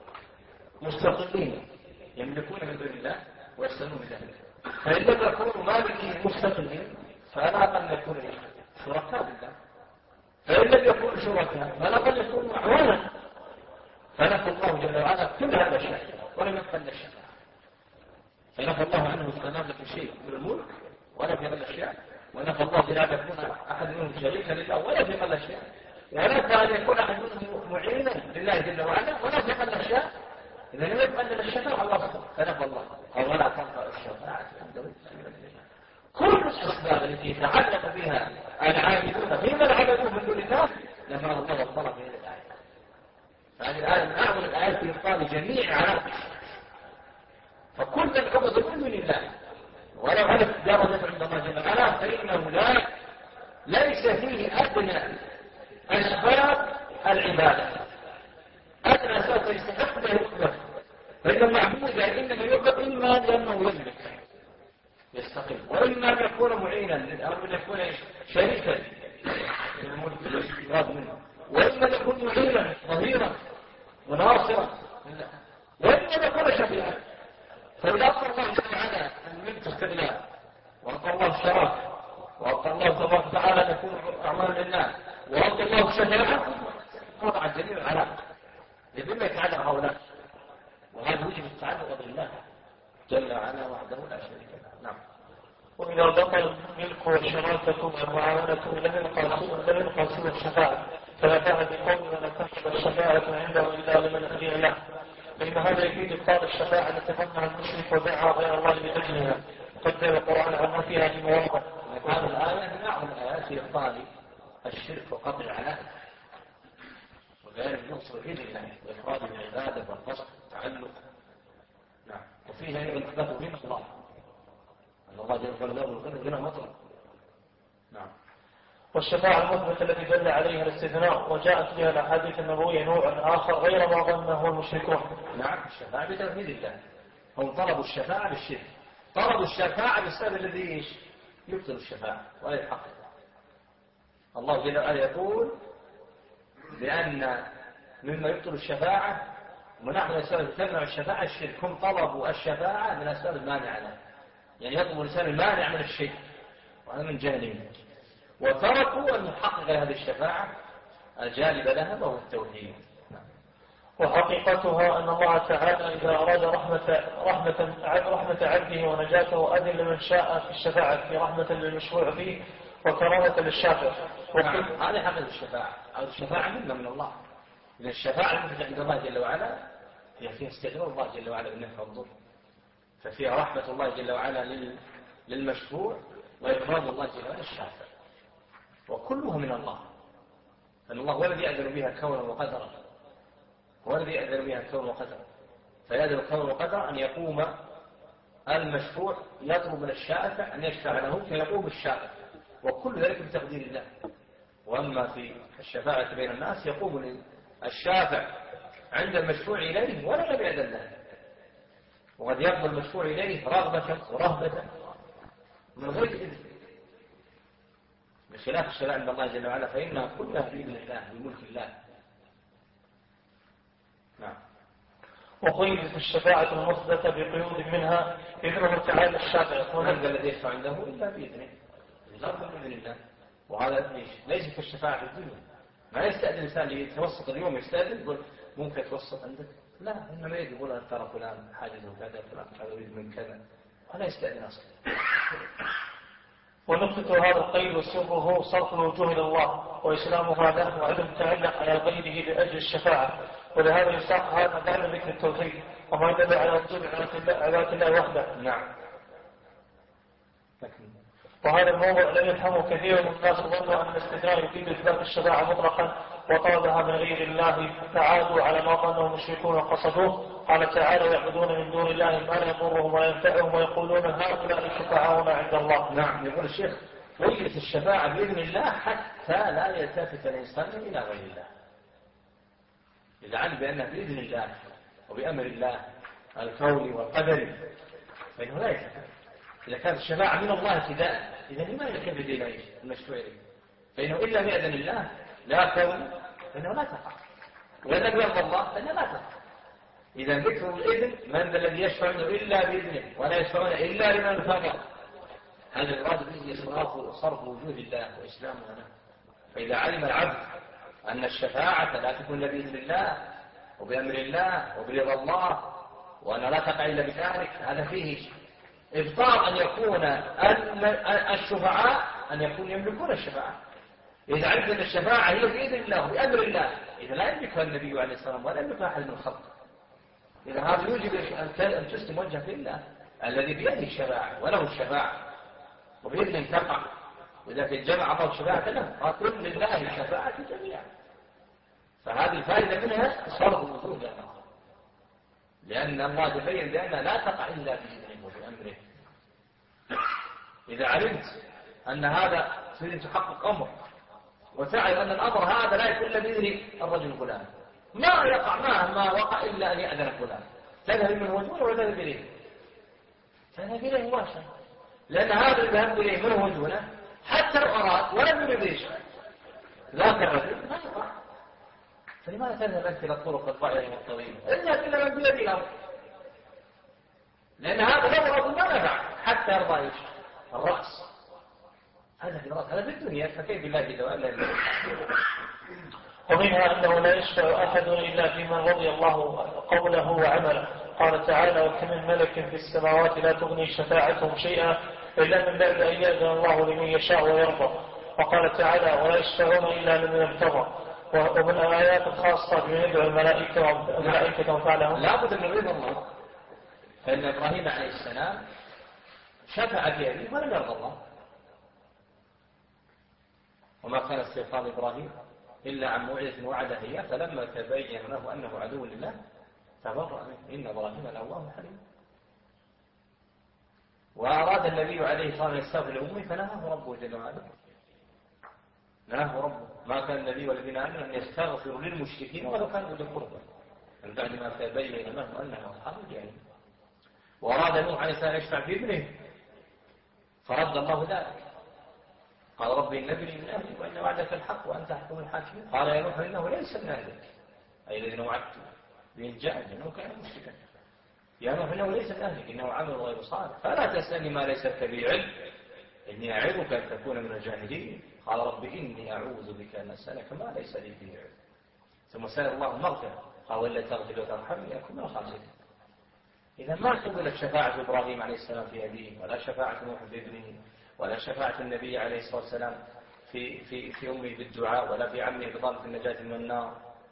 مستقلين يملكون من دون الله ويستنون بذلك، فإن لم يكونوا مالكين مستقلين فلا قد يكونوا شركاء بالله، فإن لم يكونوا شركاء فلا قد يكونوا أعوانا، فنفى الله جل وعلا كل هذا الشيء ولم يبقى الا الشفاعة، فنفى الله عنه استناد في شيء من الملك ولا في هذا الأشياء، ونفى الله جل وعلا يكون أحد منهم شريكا لله ولا في هذا الأشياء، ونفى أن يكون أحد منهم معينا لله جل وعلا ولا في هذا الأشياء. إذا لم يبقى الا الشفاعة الله فنفى الله أو ولا تنفع الشفاعة عنده. كل الأسباب التي تعلق بها العابدون فيما عبدوه من دون الله نفى الله والطرف في هذه الآية. هذه الآية من أعظم الآيات في إبطال جميع علاقة، فكل من عبد من دون الله ولو عرف درجة عند الله جل وعلا فإنه ليس فيه أدنى أسباب العبادة، أدنى أسباب يستحق به يقبل، فإن المعبود إنما يقبل إما لأنه يملك يستقيم، وإما أن يكون معينا أو أن يكون شريكا للملك الاستقرار منه، وإما أن يكون معينا ظهيرا وناصرا، وإما أن يكون شفيعا. فإذا أطلع الله جل وعلا الملك استقلال، وأطلع الله الشراكة، وأطلع الله تبارك وتعالى أن يكون أعمال لله، وأطلع الله الشفاعة، قطع جميع العلاقة لما يتعلق هؤلاء، وهذا وجب التعلق بالله جل وعلا وحده لا شريك له. نعم. وإذا بطل الملك والشراكة والمعاونة لم يبقى سوى الشفاعة، فلا فعل بقول ولا تحصل الشفاعة عنده إلا لمن أذن له، لأن هذا يفيد إبطال الشفاعة التي تمنع المشرك ودعا غير الله لأجلها، قدر القرآن عن فيها في مواقع. هذه الآية من أعظم الآيات في إبطال الشرك وقطع العلاقة وذلك ينصر إلى الله وإخراج من العبادة والقصد والتعلق. نعم. وفيها أيضا إثبات من الله أن الله جل وعلا يغفر لنا مطلق. نعم. والشفاعة المثبتة التي دل عليها الاستثناء وجاءت بها الأحاديث النبوية نوع آخر غير ما ظنه المشركون. نعم. الشفاعة بتوحيد الله، هم طلبوا الشفاعة بالشرك طلب الشفاعة بالسبب الذي إيش؟ يبطل الشفاعة ولا يحقق. الله جل وعلا يقول لأن مما يبطل الشفاعة ونحن الأسباب تمنع الشفاعة الشرك، هم طلبوا الشفاعة من الأسباب المانعة له، يعني يطلب الإنسان المانع من الشرك وهذا من جهلهم، وتركوا أن يحقق هذه الشفاعة الجالبة لها وهو التوحيد. وحقيقتها أن الله تعالى إذا أراد رحمة عبده ونجاته أذن لمن شاء في الشفاعة في رحمة للمشروع فيه وكرامة للشافع. هذه حقيقة الشفاعة، أو الشفاعة منا من الله. إذا الشفاعة عند الله جل وعلا هي فيها استغناء الله جل وعلا بالنفع والضر، ففيها رحمة الله جل وعلا للمشفوع وإكرام الله جل وعلا الشافع، وكلها من الله. فإن الله هو الذي يأذن بها كونا وقدرا، هو الذي يأذن بها كونا وقدرا، فيأذن كونا وقدرا أن يقوم المشفوع يطلب من الشافع أن يشفع له فيقوم الشافع، وكل ذلك بتقدير الله. وأما في الشفاعة بين الناس يقوم الشافع عند المشفوع إليه ولا بإذن الله، وقد يقبل المشفوع إليه رغبة ورهبة من غير إذن، بخلاف الشفاعة عند الله جل وعلا فإنها كلها بإذن الله بملك الله. نعم. وقيدت الشفاعة المثبتة بقيود منها إذنه تعالى الشافع، ومن الذي يشفع عنده إلا بإذنه، لا بإذن الله. وهذا ليس كالشفاعة في الدنيا، ما يستأذن الإنسان ليتوسط اليوم يستأذن يقول ممكن يتوسط عندك، لا، إنما يقول أن ترى فلان حاجزه كذا فلان هذا يريد من كذا، ولا يستأذن أصلا. ونقطة هذا القيد وسره صرف الوجوه إلى الله وإسلامها له وعدم تعلق على غيره لأجل الشفاعة، ولهذا يساق هذا بعد ذكر التوحيد وما يدل على وجود عبادة الله وحده. نعم. وهذا الموضوع لم يفهمه كثير من الناس، ظنوا أن الاستثناء يفيد إثبات الشفاعة مطلقا وطلبها من غير الله فعادوا على ما ظنوا المشركون وقصدوه. قال تعالى يعبدون من دون الله ما لا يضرهم ولا ينفعهم ويقولون هؤلاء شفعاؤنا عند الله. نعم. يقول الشيخ وجدت الشفاعة بإذن الله حتى لا يلتفت الإنسان إلى غير الله، إذا علم بأنها بإذن الله وبأمر الله الكوني والقدري فإنه لا يلتفت. إذا كانت الشفاعة من الله ابتداء إذا لماذا يلتفت إليه المشفوع إليه؟ فإنه إلا بإذن الله لا كون فإنه لا تقع، وإذا لم يرضى الله فإنه لا تقع. إذا ذكر الإذن من ذا الذي يشفع إلا بإذنه ولا يشفعون إلا لمن ارتضى، هذا المراد به صرف وجود الله وإسلامه له. فإذا علم العبد أن الشفاعة لا تكون إلا بإذن الله وبأمر الله وبرضا الله وأن لا تقع إلا بذلك، هذا فيه إبطال أن يكون الشفعاء أن يكون يملكون الشفاعة. إذا علمت أن الشفاعة هي بإذن الله وبأمر الله إذا لا يملكها النبي عليه الصلاة والسلام ولا يملكها أحد من الخلق، إذا هذا يوجب أن تسلم وجهك لله الذي بيده الشفاعة وله الشفاعة وبإذن تقع. وإذا في الجمع الله الشفاعة له فكل لله الشفاعة جميعا، فهذه الفائدة منها صرف الوجود له، لأن الله يبين بأنها لا تقع إلا بإذنه وبأمره. إذا علمت أن هذا تريد أن تحقق أمر وتعلم أن الأمر هذا لا يكون إلا بإذن الرجل فلان، ما يقع ما وقع إلا أن يأذن فلان، تذهب من وجهه ولا تذهب إليه، تذهب إليه مباشرة، لأن هذا الذهاب إليه من وجهه حتى لو أراد ولم يريد يشفع ذاك الرجل ما يقع. فلماذا تذهب أنت إلى الطرق الضائعة والطويلة؟ اذهب إلى من بيده الأمر، لأن هذا لو رجل ما نفع حتى يرضى يشفع الرأس، هذا في الرأس، هذا في الدنيا، فكيف بالله جل وعلا؟ ومنها أنه لا يشفع أحد إلا فيمن رضي الله قوله وعمله. قال تعالى وكم من ملك في السماوات لا تغني شفاعتهم شيئا إلا من بعد أن يأذن الله لمن يشاء ويرضى. وقال تعالى ولا يشفعون إلا لمن ارتضى. ومن الآيات الخاصة بمن يدعو الملائكة وفعلهم لا بد من رضا الله، فإن إبراهيم عليه السلام شفع في أبيه ولم يرضى الله، وما كان استغفار إبراهيم إلا عن موعظة وعدها إياه فلما تبين له أنه عدو لله تبرأ منه إن إبراهيم لأواه حليم. وأراد النبي عليه الصلاة والسلام يستغفر لأمه فنهاه ربه جل وعلا، نهاه ربه ما كان النبي والذين آمنوا أن يستغفروا للمشركين ولو كانوا أولي القربى من بعد ما تبين له أنه أصحاب الجحيم. وأراد نوح عليه السلام يشفع في ابنه فرد الله ذلك، قال ربي إن ابني من أهلي وإن وعدك الحق وأنت أحكم الحاكمين. قال يا نوح إنه ليس من أهلك، أي الذين وعدته بإنجاء إنه كان مشركا. يا نوح إنه ليس من أهلك إنه عمل غير صالح فلا تسألني ما ليس لك به علم إني أعظك أن تكون من الجاهلين. قال رب إني أعوذ بك أن أسألك ما ليس لي به علم. ثم سأل الله المغفرة قال وإلا تغفر وترحمني أكون من الخاسرين. إذا ما قبلت شفاعة إبراهيم عليه السلام في أبيه، ولا شفاعة نوح في ابنه، ولا شفاعة النبي عليه الصلاة والسلام في أمه بالدعاء، ولا في عمه بطلب النجاة من النار،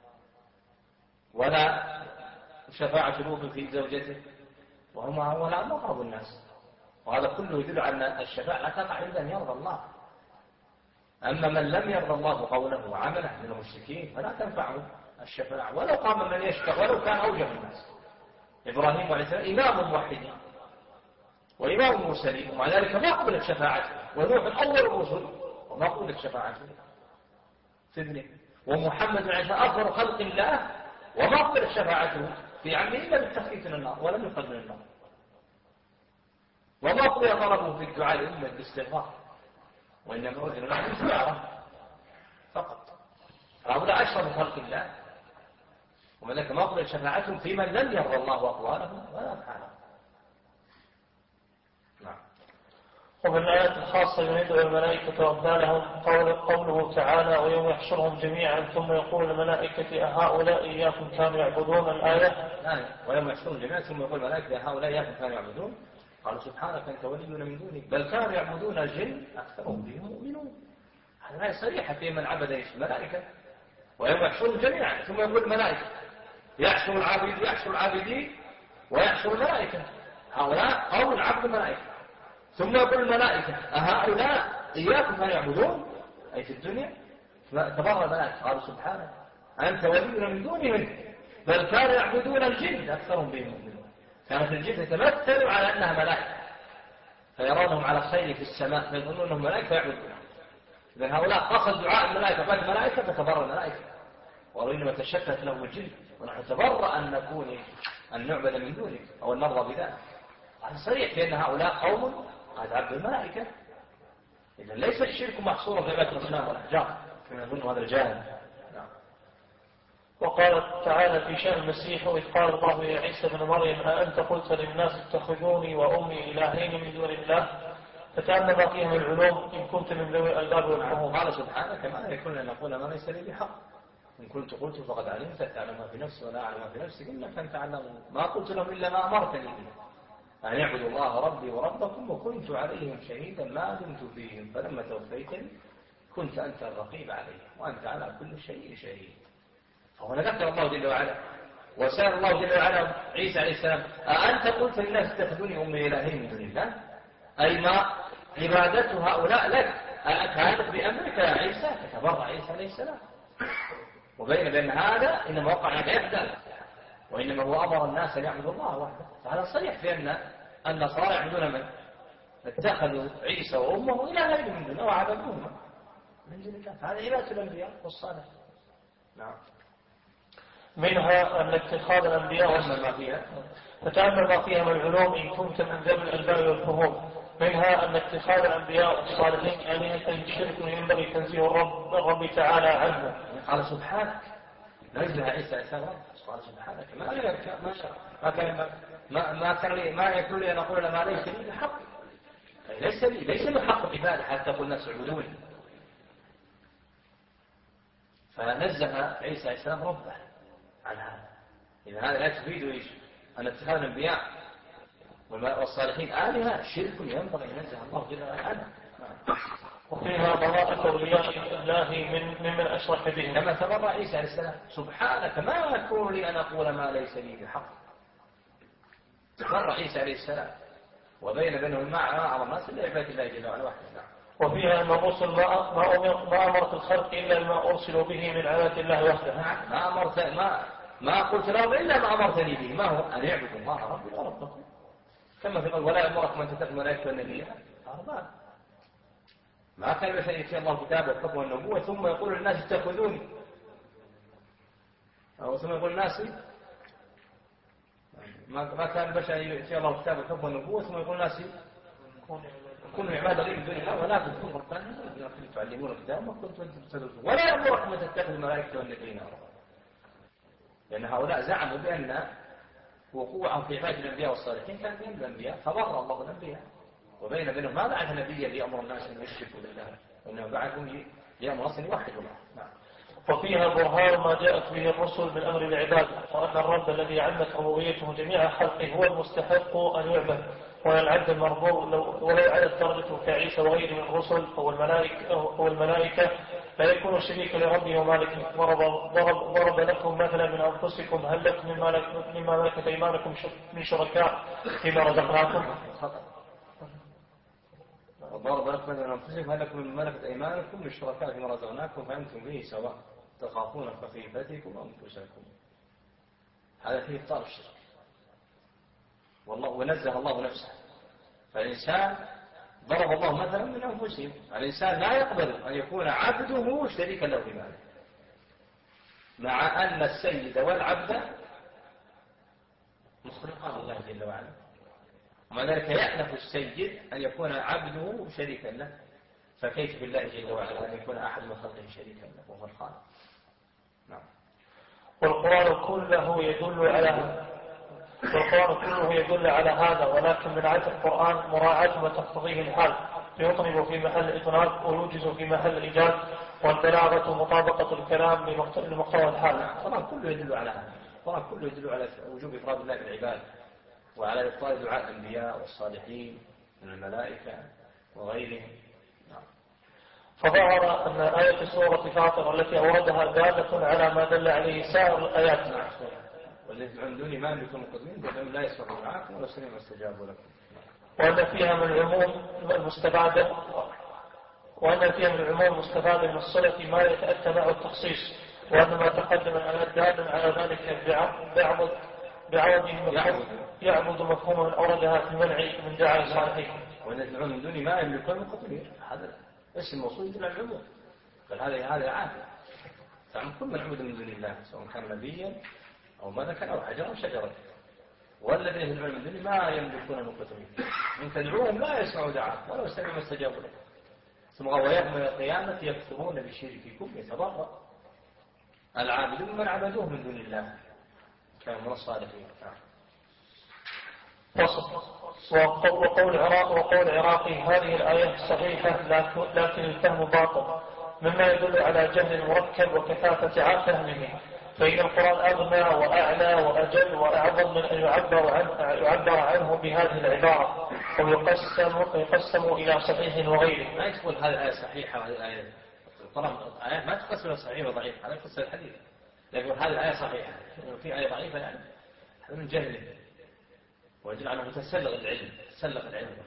ولا شفاعة لوط في زوجته، وهم هؤلاء أقرب الناس. وهذا كله يدل على أن الشفاعة لا تقع إلا أن يرضى الله. أما من لم يرضى الله قوله وعمله من المشركين فلا تنفعه الشفاعة ولو قام من يشفع ولو كان أوجه الناس. إبراهيم عليه السلام إمام موحدين وإمام المرسلين ومع ذلك ما قبلت شفاعته، ونوح أول الرسل وما قبلت شفاعته في ابنه، ومحمد عليه السلام أفضل خلق الله وما قبلت شفاعته في عمه إلا بالتخفيف من النار ولم يخرج من النار، وما قبل طلبه في الدعاء لأمة بالاستغفار، وإنما أذن له بالزيارة فقط. هؤلاء أشرف خلق الله ومن ذلك ما قبل شفاعتهم في من لم يرضى الله أقوالهم ولا أفعالهم. نعم. ومن الآيات الخاصة يندعو الملائكة وأمثالهم قوله تعالى ويوم يحشرهم جميعا ثم يقول الملائكة أهؤلاء إياكم كانوا يعبدون الآية. ويوم يحشرهم جميعا ثم يقول الملائكة أهؤلاء إياكم كانوا يعبدون قالوا سبحانك أنت ولينا من دونك بل كانوا يعبدون الجن أكثرهم بهم مؤمنون. هذه الآية صريحة في من عبد الملائكة. ويوم يحشرهم جميعا ثم يقول الملائكة يحشر العابدين ويحشر الملائكة هؤلاء قوم العبد الملائكة، ثم يقول الملائكة أهؤلاء إياكم كانوا يعبدون أي في الدنيا. تبرأ الملائكة قالوا سبحانك أنت ولينا من دونهم بل كانوا يعبدون الجن أكثرهم بهم مؤمنون. كانت الجن تتمثل على أنها ملائكة فيرونهم على الخير في السماء فيظنون أنهم ملائكة يعبدون. إذن هؤلاء قصد دعاء الملائكة بعد الملائكة فتبرأ الملائكة وإنما تشتت لهم الجن ونحن نتبرأ أن نعبد من دونك أو أن نرضى بذلك. هذا صريح بأن هؤلاء قوم قد عبدوا الملائكة. إذن ليس الشرك محصورا في عبادة الأصنام والأحجار كما يظن هذا الجاهل. وقال تعالى في شأن المسيح وإذ قال الله يا عيسى بن مريم أأنت قلت للناس اتخذوني وأمي إلهين من دون الله فتأمل ما فيها من العلوم إن كنت من ذوي الألباب والفهوم. قال سبحانه كما يكون أن نقول ما ليس لي بحق إن كنت قلت فقد علمت تعلم ما في نفسي ولا أعلم ما في نفسك إنك أنت تعلم ما قلت لهم إلا ما أمرتني به أن يعبدوا الله ربي وربكم وكنت عليهم شهيدا ما دمت فيهم فلما توفيتني كنت أنت الرقيب عليهم وأنت على كل شيء شهيد. فهنا ذكر الله جل وعلا وسأل الله جل وعلا عيسى عليه السلام أأنت قلت للناس اتخذوني أمي إلهين من دون الله أي ما عبادة هؤلاء لك كانت بأمرك يا عيسى فتبرأ عيسى عليه السلام وبين بأن هذا إنما وقع على يحدث وإنما هو أمر الناس أن يعبدوا الله وحده. فهذا صريح في أن النصارى يعبدون من اتخذوا عيسى وأمه إلهين من دونه وعبدوهما من دون الله. فهذا عبادة الأنبياء والصالح. نعم. منها أن اتخاذ الأنبياء فتأمل ما فيها من العلوم إن كنت من ذوي الألباب والفهوم. منها أن اتخاذ الأنبياء والصالحين آلهة شرك ينبغي تنزيه الرب تعالى عنه. قال سبحانك نزل عيسى السلام قال سبحانك ما يكون لي أن أقول ما ليس لي بحق ليس لي حق عبادة حتى يقول الناس اعبدوني. فنزه عيسى السلام ربه عن هذا. إذا هذا لا تفيد إيش أن اتخاذ الأنبياء والصالحين آلهة شرك ينبغي أن ينزه الله جل وعلا عنه. وفيها براءة أولياء الله ممن أشرك به كما تبرأ عيسى عليه السلام سبحانك ما يكون لي أن أقول ما ليس لي بحق. تبرأ عيسى عليه السلام وبين بينهم ما أعظم الناس إلا عباد الله جل وعلا وحده. وفيها أن الرسل ما أمرت الخلق إلا ما أرسلوا به من عبادة الله وحده. ما قلت لهم إلا ما أمرتني به ما هو أن يعبدوا الله ربي وربكم كما في قول ولا يأمركم أن تتخذوا الملائكة والنبي أربابا. ما كان بشيء يأتي الله كتابه الحكم والنبوة ثم يقول الناس اتخذوني أو ثم يقول الناس ما كان البشر يؤتي الله كتاب الحب والنبوة ثم يقول الناس كونوا عباد لي من دون الله ولا تكونوا فرقان تعلمون الكتاب ما كنتم تدرسون ولا يأمركم أن تتخذوا الملائكة والنبيين أربابا. لأن هؤلاء زعموا بأن وقوعهم في عبادة الأنبياء والصالحين كان بين الأنبياء فبغض الله الأنبياء وبينهم ما بعث نبيا ليأمر الناس أن يشركوا بالله وإنما بعثهم ليأمر الناس أن يوحدوا الله. نعم. وفيها برهان ما جاءت به الرسل من أمر العباد وأن الرب الذي عمت ربوبيته جميع خلقه هو المستحق أن يعبد ولا العبد المربوب ولو علت درجته كعيسى وغيره من الرسل أو الملائكة لا يكون شريكا لربه ومالكه. ضرب لكم مثلا من أنفسكم هل لكم مما ملكت أيمانكم من شركاء فيما رزقناكم. وضرب لكم مثلا من أنفسكم هل لكم مما ملكت أيمانكم من شركاء فيما رزقناكم فأنتم به سواء تخافون خفيفتكم أنفسكم. هذا فيه إبطال الشرك والله ونزه الله نفسه. فالإنسان ضرب الله مثلا من أنفسهم. الإنسان لا يقبل أن يكون عبده شريكا له في ماله مع أن السيد والعبد مخلوقان الله جل وعلا ومع ذلك يأنف السيد أن يكون عبده شريكا له فكيف بالله جل وعلا أن يكون أحد من خلقه شريكا له وهو الخالق. نعم. والقرآن كله يدل على هذا ولكن من عادة القرآن مراعاة ما تقتضيه الحال فيطنب في محل إطناب ويوجز في محل إيجاد والبلاغة مطابقة الكلام لمقتضى الحال. القرآن كله يدل على هذا. القرآن كله يدل على وجوب إفراد الله بالعباد وعلى إبطال دعاء الأنبياء والصالحين من الملائكة وغيرهم. فظهر أن آية سورة فاطر التي أوردها دالة على ما دل عليه سائر الآيات. والذي تدعون دوني ما يملكون مقدمين فإنهم لا يسمعون معكم ولا سمعوا استجابوا لكم. وأن فيها من العموم المستفاد من الصلة ما يتأتى معه التخصيص وأن ما تقدم الآيات دال على ذلك بعوض يعبد مفهوما أوردها في المنع من دعاء الصالحين. والذي تدعون من دوني ما يملكون مقدمين هذا اسم موصول يدل على العموم بل هذا عادي فعن كل من عبد من دون الله سواء كان نبيا أو ملكا أو حجرا أو شجرا. والذين يدعون من دونه ما يملكون مقدمين إن تدعوهم لا يسمعوا دعاء ولو سمعوا استجابوا لكم ثم غوياهم من القيامة يكفرون بشرككم يتبرأ العابدون من عبدوه من دون الله كانوا من الصالحين. وقول عراقي هذه الآية صحيحة لكن الفهم باطل مما يدل على جهل مركب وكثافة فهمه فإن القرآن أغنى وأعلى وأجل وأعظم من أن يعبر عنه بهذه العبارة ويقسم إلى صحيح وغيره. ما يقول هذه الآية صحيحة وهذه الآية القرآن آيات ما تقسم إلى صحيح وضعيف هذا يقسم الحديث لكن هذه الآية صحيحة في آية ضعيفة يعني هذا من جهله ويدل على متسلغ العلم.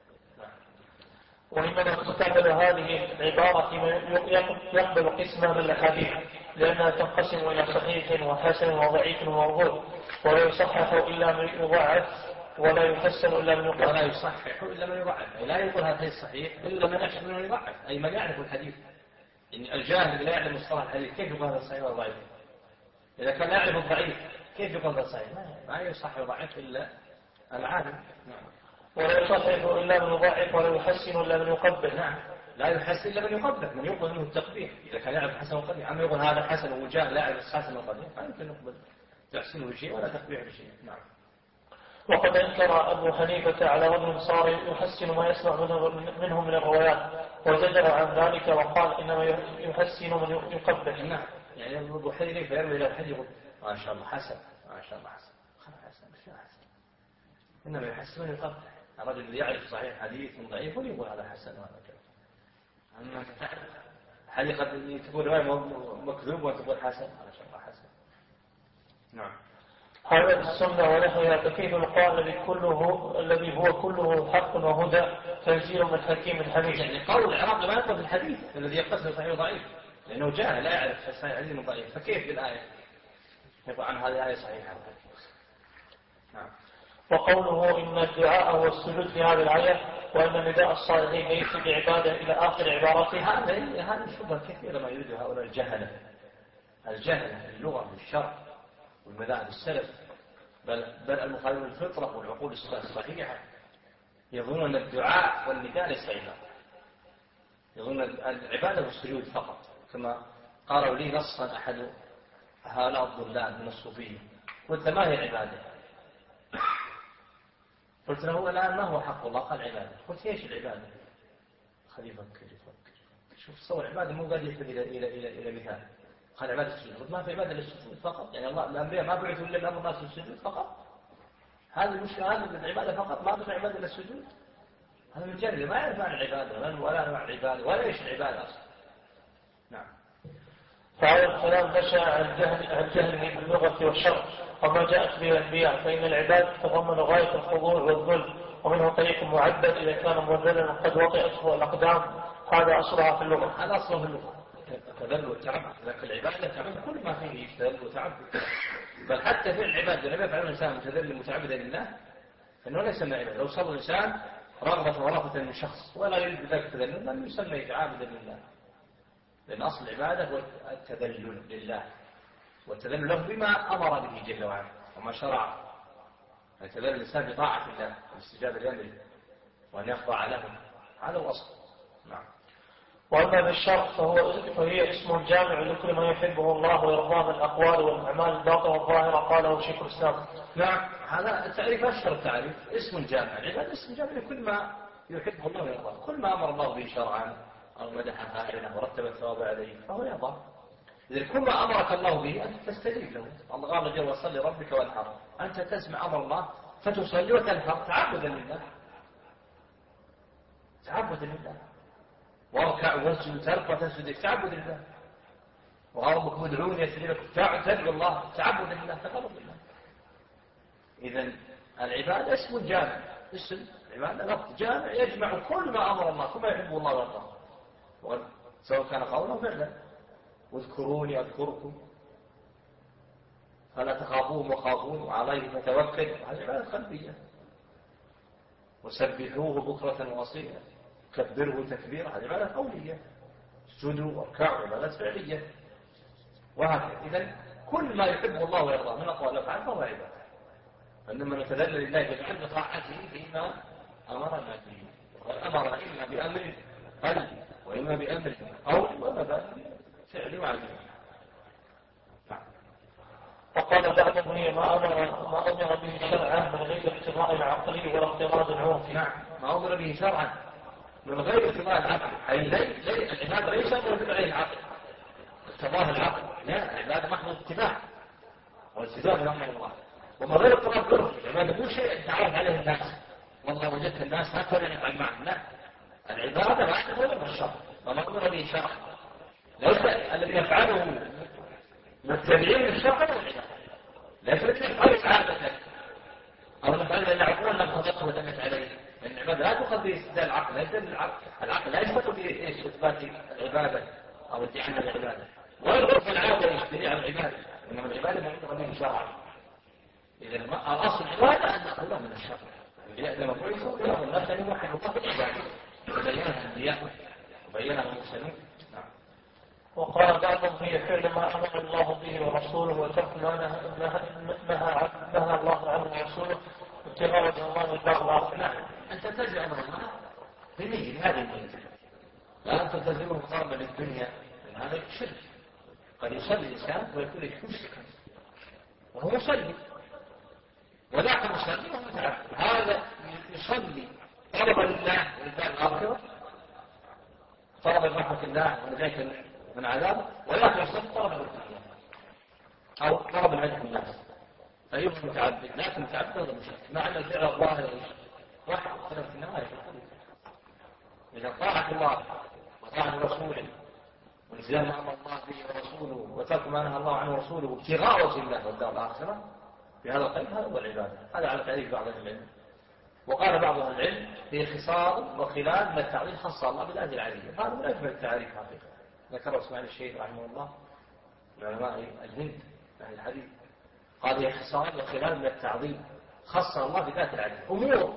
وممن استعمل هذه العبارة يقبل قسمها من الأحاديث لأنها تنقسم إلى صحيح وحسن وضعيف وموضوع ولا يصحح إلا من يضعف ولا يحسن إلا من يقبل. ولا يصحح إلا من يضعف لا يقول هذا الصحيح إلا من يحسن من يضعف أي من يعرف الحديث. يعني الجاهل لا يعلم مصطلح الحديث كيف يقول هذا الصحيح والضعيف؟ إذا كان لا يعرف الضعيف كيف يقول هذا الصحيح؟ ما يصحح ويضعف إلا العالم. ولا يصحح إلا من يضعف ولا يحسن إلا من يقبل. نعم لا يحسن إلا من يقبل من يقبل منه التقبيح إذا كان يعرف حسن وقبيح أما يقول هذا حسن وجاهل لا يعرف حسن وقبيح ما يمكن نقبل تحسنه بشيء ولا تقبيح بشيء. نعم. وقد أنكر أبو حنيفة على وجه صار يحسن ما يسمع منه من الروايات وزجر عن ذلك وقال إنما يحسن من يقبل. نعم يعني أبو حنيفة يرمي إلى الحج يقول ما شاء الله حسن ما شاء الله حسن مش حسن إنما يحسن من يقبل. الرجل يعرف صحيح حديث من ضعيف ويقول هذا حسن وهذا كذا. أما حديث قد تقول رواية مكذوب وتقول حسن ما شاء الله حسن. نعم. هذا السنة ونحوها فكيف القول الذي هو كله حق وهدى تنزيل من حكيم حميد. يعني قول العراق ما يقول في الحديث الذي يقصد صحيح وضعيف لأنه جاهل لا يعرف صحيح حديث وضعيف فكيف بالآية يقول عن هذه الآية صحيحة. نعم. وقوله إن الدعاء هو السجود في هذه الآية وأن نداء الصالحين ليس بعبادة إلى آخر عبارته هذه الشبهة كثيرة ما يريد هؤلاء الجهلة اللغة والشرع والمذاهب السلف بل المخالفون الفطرة والعقول الصحيحة يظنون أن الدعاء والنداء ليس عبادة، يظنون العبادة والسجود فقط، كما قالوا لي نصا أحد هؤلاء الضلال من الصوفية، قلت ما هي العبادة؟ قلت له الآن ما هو حق الله؟ قال عبادة. قلت ايش العبادة؟ خليه يفكر شوف صور عبادة مو قادر يحتاج إلى مثال. قال عبادة السجود. قلت ما في عبادة للسجود فقط؟ يعني الله الأنبياء ما بعثوا إلا الأمر الناس بالسجود فقط؟ هذه المشكلة، هذه العبادة فقط، ما في عبادة للسجود؟ هذا من جهل ما يعرف عن العبادة ولا أنواع العبادة ولا ايش العبادة أصلا. نعم. فهذا الكلام نشأ عن جهله باللغة والشرع وما جاءت به الأنبياء، فإن العباد تتضمن غاية الخضوع والذل، ومنه طريق معبد إذا كان مذللا قد وطئته الأقدام، هذا أصلها في اللغة. هذا أصله في اللغة تذل وتعب، لكن العبادة تعب كل ما فيه تذل وتعب، بل حتى في العبادة لما يفعل الإنسان متذل متعبدا لله فإنه ليس من العبادة. لو صلى الإنسان رغبة ورغبة من شخص ولا يريد ذلك التذلل لم يسمى عابدا لله، لأن أصل العبادة هو التذلل لله، والتذلل له بما أمر به جل وعلا وما شرع. يتذلل الإنسان بطاعة الله والاستجابة لأمره وأن يخضع له، هذا هو أصل. نعم. وأما بالشرع فهي اسم جامع لكل ما يحبه الله ويرضاه من الأقوال والأعمال الباطنة والظاهرة، قاله شيخ الإسلام. نعم، هذا التعريف أشهر تعريف، اسم جامع. العبادة اسم جامع لكل ما يحبه الله ويرضاه، كل ما أمر الله به شرعا أو مدح فاعله ورتب الثواب عليه فهو يرضى. إذا كل ما أمرك الله به أنت تستجيب له. الله قال جل وصل لربك وانحر، أنت تسمع أمر الله فتصلي وتنحر تعبدا لله، تعبدا لله. واركع واسجد وترك وتسجد تعبد لله، وربك ادعوني يستجيب لك تدعو الله تعبدا لله تقرب لله. إذا العبادة اسم جامع، اسم العبادة لفظ جامع يجمع كل ما أمر الله كل ما يحبه الله ويرضاه، سواء كان قولا أو فعلا. واذكروني أذكركم فلا تخافوهم وخافون وعليه فتوكل، هذه عبادة قلبية. وسبحوه بكرة وأصيلا كبره تكبيرا، هذه عبادة قولية. اسجدوا واركعوا عبادات فعلية، وهكذا. إذن كل ما يحبه الله ويرضاه من أقوال الأفعال فهو عبادة. فإنما نتذلل لله جل بطاعته فيما أمرنا به، وأمر إما بأمر قلبي وإما بأمر قول وإما بأمر فعل وعمل. وقال بعضهم هي ما أمر به شرعا من غير اقتضاء العقل ولا اقتراض العرف. نعم، ما أمر به شرعا من غير اقتضاء العقل، أي العبادة ليس أمر بالعين العقل اقتضاء العقل، لا، العبادة محض اتباع والالتزام بأمر الله، ومن غير اقتضاء العرف. العبادة مو شيء تعرف عليه الناس والله وجدت الناس هكذا يفعل معهم، لا، العبادة ما تدخل من الشرع وما أمر به شرعا، ليس الذي يفعله متبعين للشرع والعبادة، لكن يفعل عادة أو نفعل أن عقول لم تضطه ودمت عليه. لأن العبادة لا تؤخذ باستدلال العقل، لا يستدل العقل لا يثبت بإثبات العبادة أو ادعاء العبادة، ولا العرف العادة يشتري على العبادة، إنما العبادة ما عندها به شرعا. إذا الأصل العبادة أن نأخذها من الشرع. لأن مفعوله يأخذ الناس أن يوحد الله بالعبادة وبينها الأنبياء وبينها المرسلون. وقال بعضهم هي فعل ما أمر الله به ورسوله وترك ما نهى الله عنه ورسوله وابتغاء وجه الله والدار الآخرة. نعم، أن تلتزم أمر الله بنية هذه النية، لا أن تلتزمه طلبا للدنيا، هذا شرك. قد يصلي الإنسان ويكون مشركا وهو يصلي، وذاك يصلي وهو متعبد. هذا يصلي طلبا لله وللدار الآخرة، طلبا رحمة الله ونجاة من عذابه، ولا يصلي طلبا للدنيا أو طلبا عزة الناس، فيبقى متعبد، لكن متعبد هذا مشرك، مع أن الفعل الظاهر واحد اختلف في النهاية. إذا طاعة الله وطاعة رسوله والتزام ما أمر الله به ورسوله وترك ما نهى الله عنه ورسوله وابتغاء وجه الله والدار الآخرة بهذا القيد، هذا هو العبادة. هذا على تعريف بعض أهل العلم. وقال بعض أهل العلم في خصال وخلال من التعظيم خص الله بالآية العلية، هذا من أجمل التعريف حقيقة ذكره اسماعيل الشيخ رحمه الله من علماء الهند أهل الحديث، قال هي خصال وخلال من التعظيم خص الله بذات العلية، أمور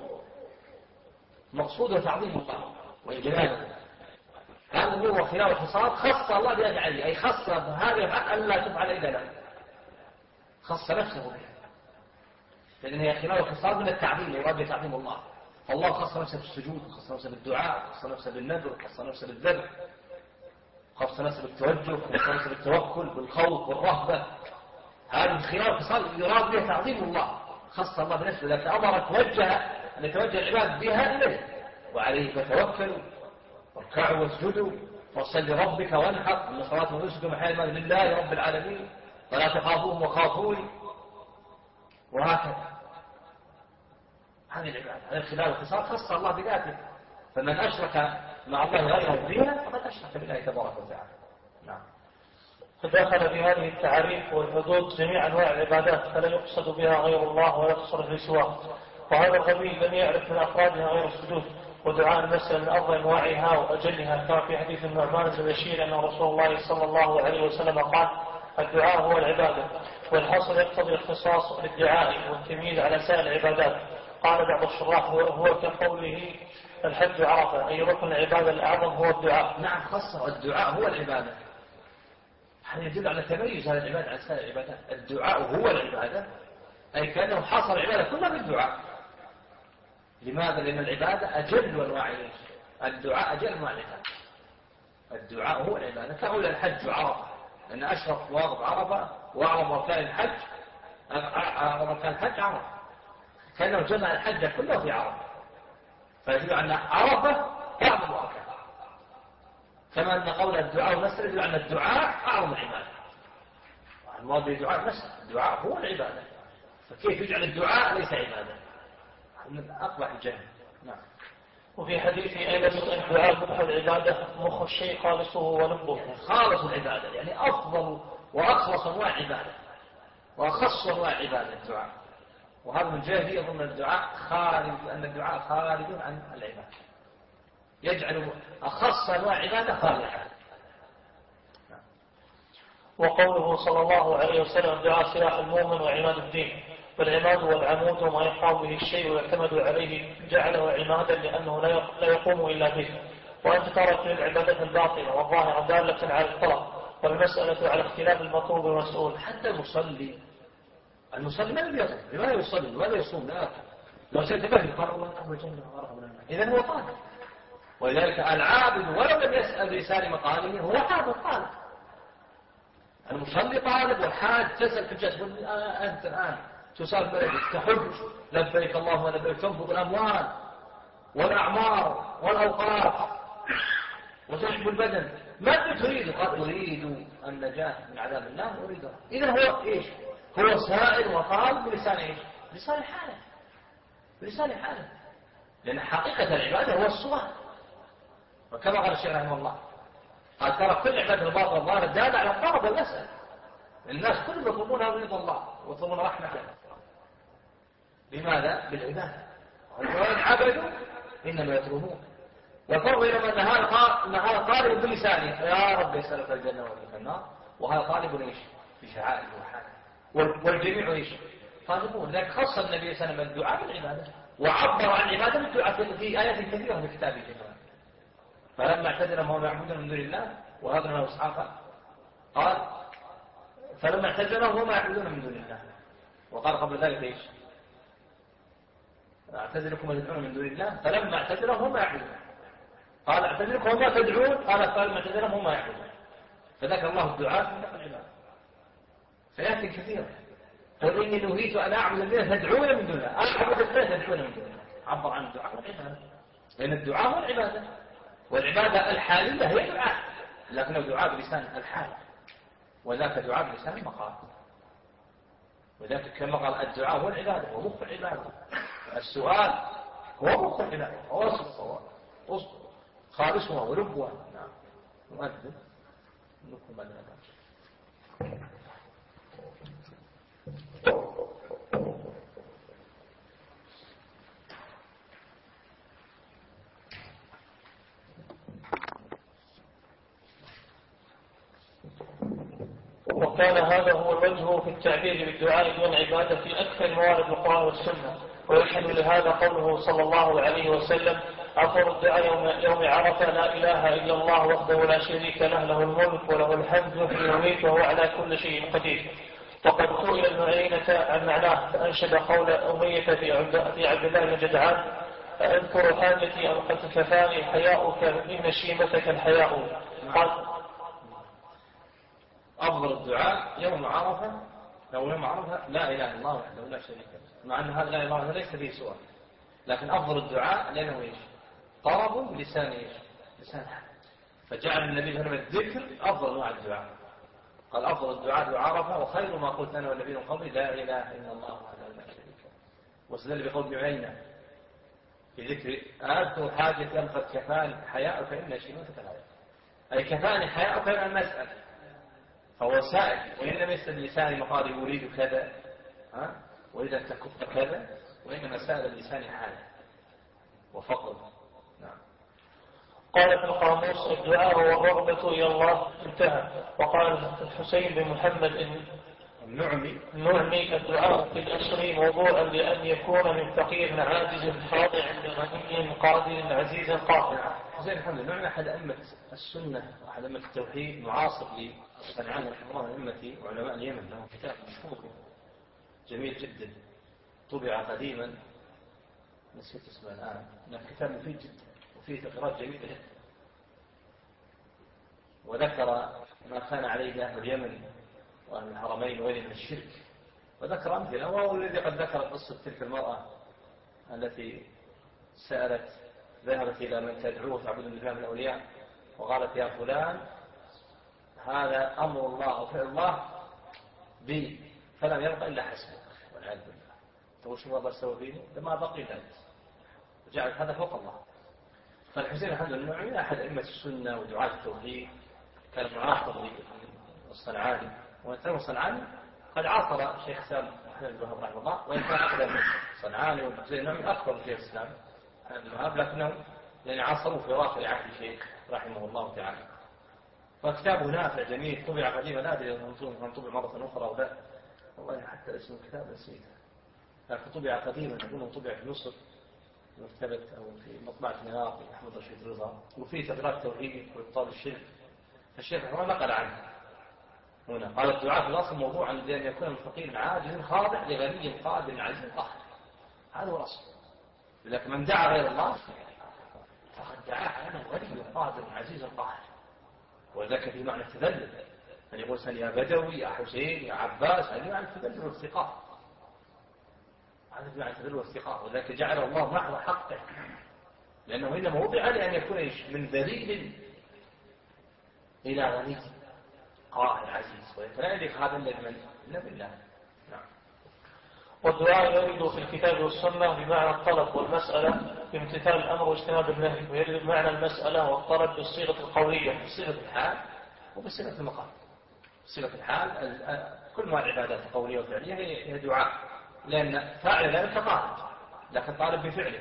مقصود تعظيم الله وإجلاله. هذا أمور وخلال وخصال خص الله بذات العلية، أي خص هذه الحق أن لا تفعل إلا له، خص نفسه بها. لأن هي خلال الخصال من التعظيم، يراد تعظيم الله. فالله خص نفسه بالسجود، وخص نفسه بالدعاء، وخص نفسه بالنذر، وخص نفسه بالذبح، خص نفسه بالتوجه، وخص نفسه بالتوكل، بالخوف والرهبة. هذه خلال الخصال يراد بها تعظيم الله، خص الله بنفسه. لكن أمر أن يتوجه العباد بها إليه، وعليه فتوكلوا واركعوا واسجدوا وصل لربك وانحر، ان صلاه ونسك ومحياي لله رب العالمين ولا تخافوهم وخافوني، وهكذا. هذه العباده، هذا خلال الخصال خص الله بذاته. فمن اشرك مع الله غيره فيها فقد اشرك بالله تبارك وتعالى. نعم. فدخل في هذه التعريف والحدود جميع انواع العبادات، فلا يقصد بها غير الله ولا تصرف لسواه. وهذا القبيل لم يعرف من افرادها غير السجود ودعاء المسألة من أفضل أنواعها وأجلها، كما في حديث النعمان بن بشير أن رسول الله صلى الله عليه وسلم قال: الدعاء هو العبادة. والحصر يقتضي الاختصاص للدعاء والتمييز على سائر العبادات. قال بعض الشراح: هو كقوله الحج عرفة، أي ركن العبادة الأعظم هو الدعاء. نعم، خص الدعاء هو العبادة. هذا يدل على تميز هذا العبادة عن سائر العبادات. الدعاء هو العبادة، أي كأنه حصر العبادة كلها بالدعاء. لماذا؟ لأن العبادة أجل أنواع الدعاء، أجل أنواع العبادة. الدعاء هو العبادة. كقول الحج عرفة، لأن أشرف واضح عرفة، وأعظم أركان الحج عرفة، كأنه جمع الحج كله في عرفة، فيدل أن عرفة أعظم أركان. كما أن قول الدعاء نسر يدل أن الدعاء أعظم العبادة. المراد بالدعاء نسر، الدعاء هو العبادة، فكيف يجعل الدعاء ليس عبادة؟ من أقبح الجهل. نعم. وفي حديث أيضا: الدعاء مخ العبادة، مخ الشيء خالصه ولبه. خالص العبادة يعني أفضل وأخلص أنواع العبادة وأخص أنواع العبادة الدعاء. وهذا من جهة يظن الدعاء خارج، أن الدعاء خارج عن العبادة، يجعل أخص أنواع العبادة خالصة. وقوله صلى الله عليه وسلم: الدعاء سلاح المؤمن وعماد الدين. والعماد والعمود وما يقام به الشيء ويعتمد عليه جعله عمادا، لأنه لا يقوم إلا به. وأنت ترك للعبادة الباطنة والظاهرة دالة على الطلب، والمسألة على اختلاف المطلوب والمسؤول. حتى المصلي ما يصلي، لماذا يصلي؟ لماذا يصوم؟ لا، لو سيتبهل قال الله أهل الجنة ورغب النار، إذن هو طالب. ولذلك العابد ولو لم يسأل بلسان مقاله هو عابد طالب. المصلي طالب، والحاج تسأل في الجسد. أنت الآن تسال بلدك تحج، لبيك اللهم لبيك، تنفض الأموال والأعمار والأوقات وتحب البدن، ماذا تريد؟ قال: أريد النجاة من عذاب الله، أريد. إذن هو إيش؟ هو سائل وطالب بلسان إيش؟ بلسان حاله، بلسان حاله. لأن حقيقة العبادة هو السؤال. وكما قال الشيخ رحمه الله قال: ترى كل عبادة الباطل والظاهر دالة على الطلب والمسألة. الناس كلهم يطلبون رضا الله ويطلبون رحمته. لماذا؟ بالعبادة. وإن عبدوا إنما يطلبون. والفرق بينما أن هذا طالب بلسانه يا رب يسألك الجنة ويسألك النار، وهذا طالب إيش؟ بشعائر وحاله. والجميع إيش؟ طالبون. لذلك خص النبي صلى الله عليه وسلم الدعاء بالعبادة، وعبر عن العبادة بالدعاء في آيات كثيرة في كتابه جميعا. فلما اعتزلهم وهم يعبدون من دون الله وهذا له إسحاق قال: فلما اعتزلهم وهم يعبدون من دون الله. وقال قبل ذلك إيش؟ اعتزلكم وتدعون من دون الله، فلما اعتزلهم هم يعبدون. قال: اعتزلكم وما تدعون، قال: فلما اعتزلهم هم يعبدون. فذكر الله الدعاء من دون العباد فيأتي كثيرا. قل إني نهيت أن أعبد الذين تدعون من دون الله، أعبد الذين تدعون من دون الله. عبر عن الدعاء والعبادة، لأن الدعاء هو العبادة، والعبادة الحالية هي دعاء، لكنه دعاء بلسان الحال، وذاك دعاء بلسان المقال. وذلك كما قال: الدعاء هو العبادة ومخ العبادة. السؤال هو مخ العبادة، هو خالصها ولبها. نعم. نؤذن نكون بعد ذلك. وكان هذا هو الوجه في التعبير بالدعاء دون عبادة في أكثر موارد القرآن والسنة. ويشهد لهذا قوله صلى الله عليه وسلم: أفضل الدعاء يوم عرفة لا إله إلا الله وحده لا شريك له، له الملك وله الحمد يحيي ويميت وهو على كل شيء قدير. وقد سئل ابن عيينة عن معناه فأنشد قول أمية في عبد الله بن جدعان: أذكر حاجتي أن قد كفاني حياؤك إن شيمتك الحياء. قال: أفضل الدعاء يوم عرفة، لو يوم عرفة لا إله إلا الله وحده لا شريك له، مع أن هذا لا إله إلا الله ليس فيه سؤال، لكن أفضل الدعاء لأنه إيش؟ طلب بلسان إيش؟ لسان حال. فجعل النبي صلى الله عليه وسلم الذكر أفضل أنواع الدعاء. قال: أفضل الدعاء عرفة وخير ما قلت أنا والنبي من قبلي لا إله إلا الله وحده لا شريك له. واستدل بقول ابن عيينة في ذكر أذكر حاجة قد كفاني حياء فإن شيمتك الحياء، أي كفاني حياء فإن المسألة، فهو سائل. وإن لم يستد لساني مقال يريد كذا وإذا أن تكف كذا، وإنما سأل اللسان حاله وفقر. نعم. قال في القاموس: الدعاء والرغبة إلى الله. انتهى. وقال الحسين بن محمد النعمي: الدعاء في الأسر موضوعا لأن يكون من فقير عاجز خاضع لغني قادر عزيز قاطع. حسين محمد النعمي أحد أئمة السنة وأحد أئمة التوحيد، معاصر لصنعان رحمه الله أئمة وعلماء اليمن، له كتاب مشهور جميل جدا طبع قديما نسيت اسمه الآن، لكن كتاب مفيد جدا وفيه تقريرات جميلة جدا، وذكر ما كان عليه أهل اليمن وأهل الحرمين وغيرهم من الشرك، وذكر أمثلة. وهو الذي قد ذكر قصة تلك المرأة التي ذهبت إلى من تدعوه تعبد الله من الأولياء وقالت: يا فلان هذا أمر الله وفعل الله بي، فلم يبقى إلا حسبك والعياذ بالله. تقول شو الله سوى فيني؟ لما بقي إلا أنت، وجعلت هذا فوق الله. فالحسين الحمد لله أحد أئمة السنة ودعاة التوحيد، كان معاصر للصنعاني، وكان الصنعاني قد عاصر شيخ الإسلام أحمد بن وهاب رحمه الله، وإن كان أقدم من الصنعاني والحسين النعمي أكبر من شيخ الإسلام أحمد بن وهاب، لكنهم يعني عاصروا في واقع عهد الشيخ رحمه الله تعالى. فكتابه نافع جميل، طبع قديما، لا أدري أن طبع مرة أخرى أو لا، والله حتى اسم الكتاب نسيته، لكن طبع قديما، أظن طبع في مصر في مكتبة أو في مطبعة العراق أحمد رشيد رضا، وفيه تقريرات توحيد وإبطال الشرك. الشيخ رحمه الله نقل عنه هنا، قال: الدعاء في الأصل موضوعا لأن يكون الفقير عاجز خاضع لغني قادر عزيز قاهر، هذا هو الأصل. لكن من دعا غير الله فقد دعاه أنا غني قادر عزيز قاهر، وذاك في معنى التذلل، أن يقول سن يا بدوي يا حسين يا عباس، هذا معنى التذلل والافتقار، هذا معنى التذلل والافتقار، وذاك جعل الله محض حقه، لأنه إنما وضع لأن يكون من ذليل إلى غني قاهر عزيز، ولا يليق هذا إلا بالله. نعم. والدعاء يرد في الكتاب والسنة بمعنى الطلب والمسألة بامتثال الأمر واجتناب النهي، ويرد بمعنى المسألة والطلب بالصيغة القولية، بصيغة الحال وبصيغة المقال. بصيغة الحال كل ما العبادات القولية والفعلية هي دعاء، لأن فاعل ذلك طالب، لكن طالب بفعله،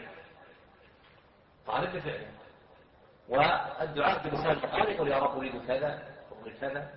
والدعاء بلسان المقال يقول: يا رب أريد كذا أريد كذا.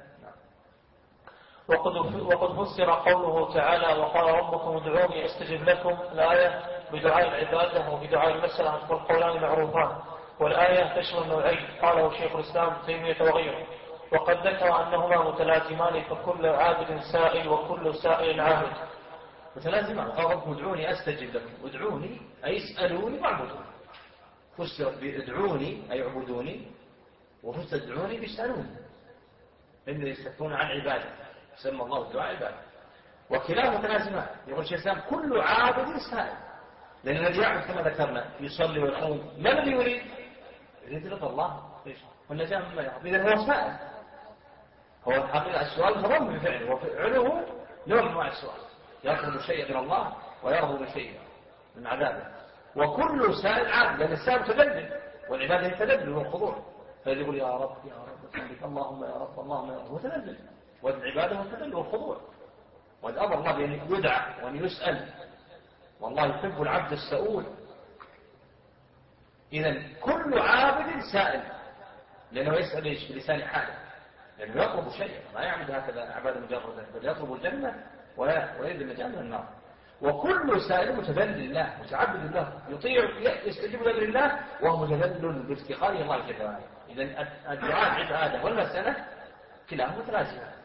وقد فسر قوله تعالى: وقال ربكم ادعوني استجب لكم، الآية بدعاء العبادة وبدعاء المسألة، والقولان معروفان، والآية تشمل نوعين قاله شيخ الإسلام ابن تيمية وغيره. وقد ذكر أنهما متلازمان، فكل عابد سائل وكل سائل عابد. متلازمان. قال ربكم ادعوني استجب لكم، ادعوني أي اسألوني واعبدوني، فسرت بادعوني أي اعبدوني، وفسرت ادعوني بيسألوني، إن يستكون عن عبادة، سمى الله الدعاء عبادة، وكلاهما متلازمان. يقول الشيخ الإسلام: كل عابد سائل، لأن الذي يعبد كما ذكرنا يصلي ويصوم، ما الذي يريد رضا الله والنجاة مما يرغب، إذن هو سائل، هو الحقيقة السؤال تضم بفعله، وفعله نوع من أنواع السؤال، يطلب شيء من الله ويرغب شيء من عذابه. وكل سائل عابد، لأن السائل تذلل، والعبادة التذلل والخضوع، فإذا يقول: يا رب يا رب اللهم يا رب اللهم يا رب، هو تذلل، والعبادة هو التذلل والخضوع، والأمر الله بأن يدعى وأن يسأل، والله يحب العبد السؤول. إذن كل عابد سائل، لأنه يسأل إيش؟ بلسان حاله، لأنه يطلب شيئا، ما يعمل هكذا عبادة مجرد، بل يطلب الجنة ويريد النجاة من النار. وكل سائل متذلل لله متعبد لله، يطيع يستجيب لأمر الله وهو متذلل بافتقاره الله جل وعلا. إذن الدعاء عبادة والمسألة كلاهما متلازمان،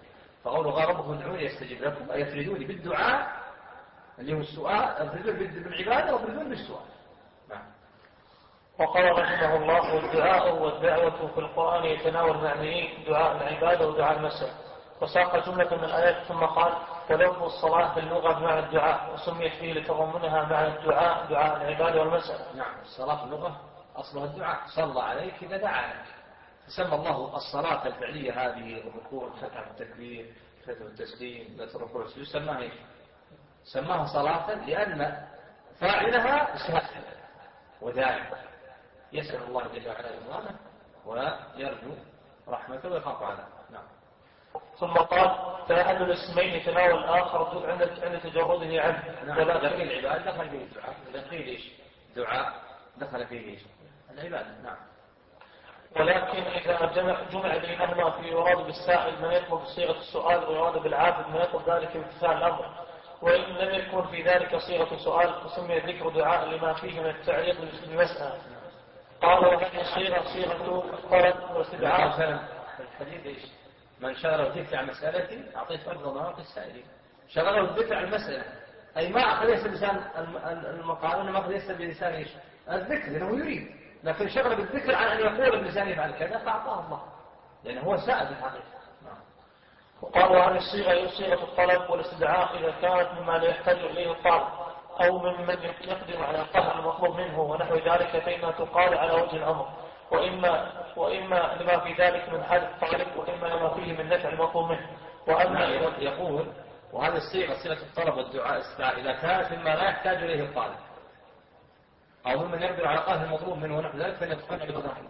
فقوله قال ربكم ادعوني يستجيب لكم، أي يفردوني بالدعاء اللي هو السؤال، يفردون بالعبادة ويفردون بالسؤال. نعم. وقال رحمه الله: والدعاء والدعوة في القرآن يتناول معنيين: دعاء العبادة ودعاء المسألة. وساق جملة من الآيات ثم قال: ولفظ الصلاة باللغة بمعنى الدعاء، وسميت فيه لتضمنها معنى الدعاء دعاء العبادة والمسألة. نعم. الصلاة في اللغة أصلها الدعاء، صلى عليك إذا دعا لك. فسمى الله الصلاة الفعلية هذه الركوع، فتح التكبير، فتح التسليم، لا الركوع والسجود، سماها إيش؟ سماها صلاة لأن فاعلها سهل ودائم يسأل الله جل وعلا رضوانه ويرجو رحمته ويخاف عذابه. نعم. ثم قال: فأحد الاسمين يتناول الآخر عند تجرده عنه. نعم. إذا قيل العبادة دخل فيه الدعاء، إذا قيل إيش؟ دعاء دخل فيه إيش؟ العبادة. نعم. ولكن إذا جمع بينهما في يراد بالسائل من يطلب صيغة السؤال ويراد بالعابد من يطلب ذلك بامتثال الأمر، وإن لم يكن في ذلك صيغة سؤال فسمي ذكر دعاء لما فيه من التعليق بالمسألة. قال: وهذه صيغة طلب واستدعاء. الحديث إيش؟ من شغله الذكر عن مسألتي أعطيت أفضل ما أعطي السائلين. شغله الذكر عن المسألة، أي ما أخذ يسأل بلسان المقال، إنما أخذ يسأل بلسان إيش؟ الذكر، لأنه يريد، لكن شغله بالذكر عن أن يقول بلسان يفعل كذا فأعطاه الله، لأنه هو سائل الحقيقة. وقال: وهذه الصيغة هي صيغة الطلب والاستدعاء إذا كانت مما لا يحتاج إليه الطالب أو ممن يقدر على قهر المطلوب منه ونحو ذلك، فإنها تقال على وجه الأمر، وإما لما في ذلك من حال الطالب، وإما لما فيه من نفع المطلوب منه. وأما يقول: وهذه الصيغة صيغة الطلب والدعاء الاستدعاء إذا كانت مما لا يحتاج إليه الطالب أو ممن يقدر على قهر المطلوب منه ونحو ذلك، فإنها تقال على وجه الأمر.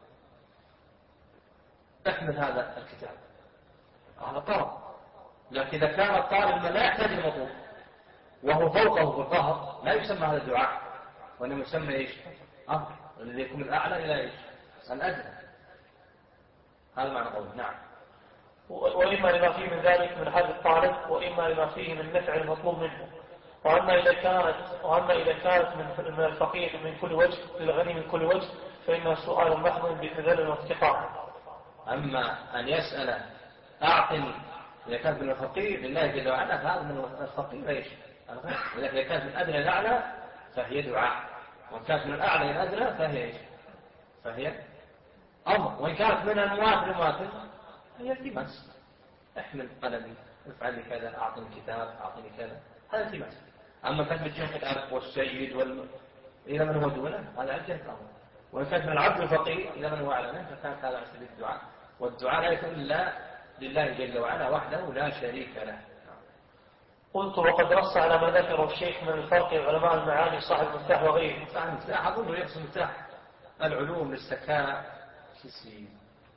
تحمل هذا الكتاب على طلب، لكن إذا كان الطالب من لا يحتاج المطلوب وهو فوقه بالقهر لا يسمى هذا الدعاء، وإنما يسمى إيش؟ أمر، الذي يكون الأعلى إلى إيش؟ الأدنى. هذا معنى قوله. نعم. وإما لما فيه من ذلك من حال الطالب، وإما لما فيه من نفع المطلوب منه. وأما إذا كانت من الفقير من كل وجه للغني من كل وجه فإنه سؤال محض بتذلل وافتقار. أما أن يسأل أعطني إذا كانت من الفقير لله جل وعلا فهذا من الفقير إيش؟ إذا كانت من أدنى الأعلى فهي دعاء، وإن كانت من الأعلى إلى الأدنى فهي إيش؟ فهي أمر، وإن كانت من المواطن هي التماس. احمل قلمي، افعل لي كذا، أعطني كتاب، أعطني كذا، هذا التماس. أما كانت من جهة الأب والسيد إلى من هو دونه هذا على جهة الأمر، وإن كانت من العبد الفقير إلى من هو أعلى منه فكانت هذا على سبيل الدعاء، والدعاء لا يكون إلا لله جل وعلا وحده لا شريك له. قلت: وقد نص على ما ذكره الشيخ من الفرق علماء المعاني صاحب المفتاح وغيره. صاحب المفتاح أظن يقصد مفتاح العلوم للسكاء السيسي،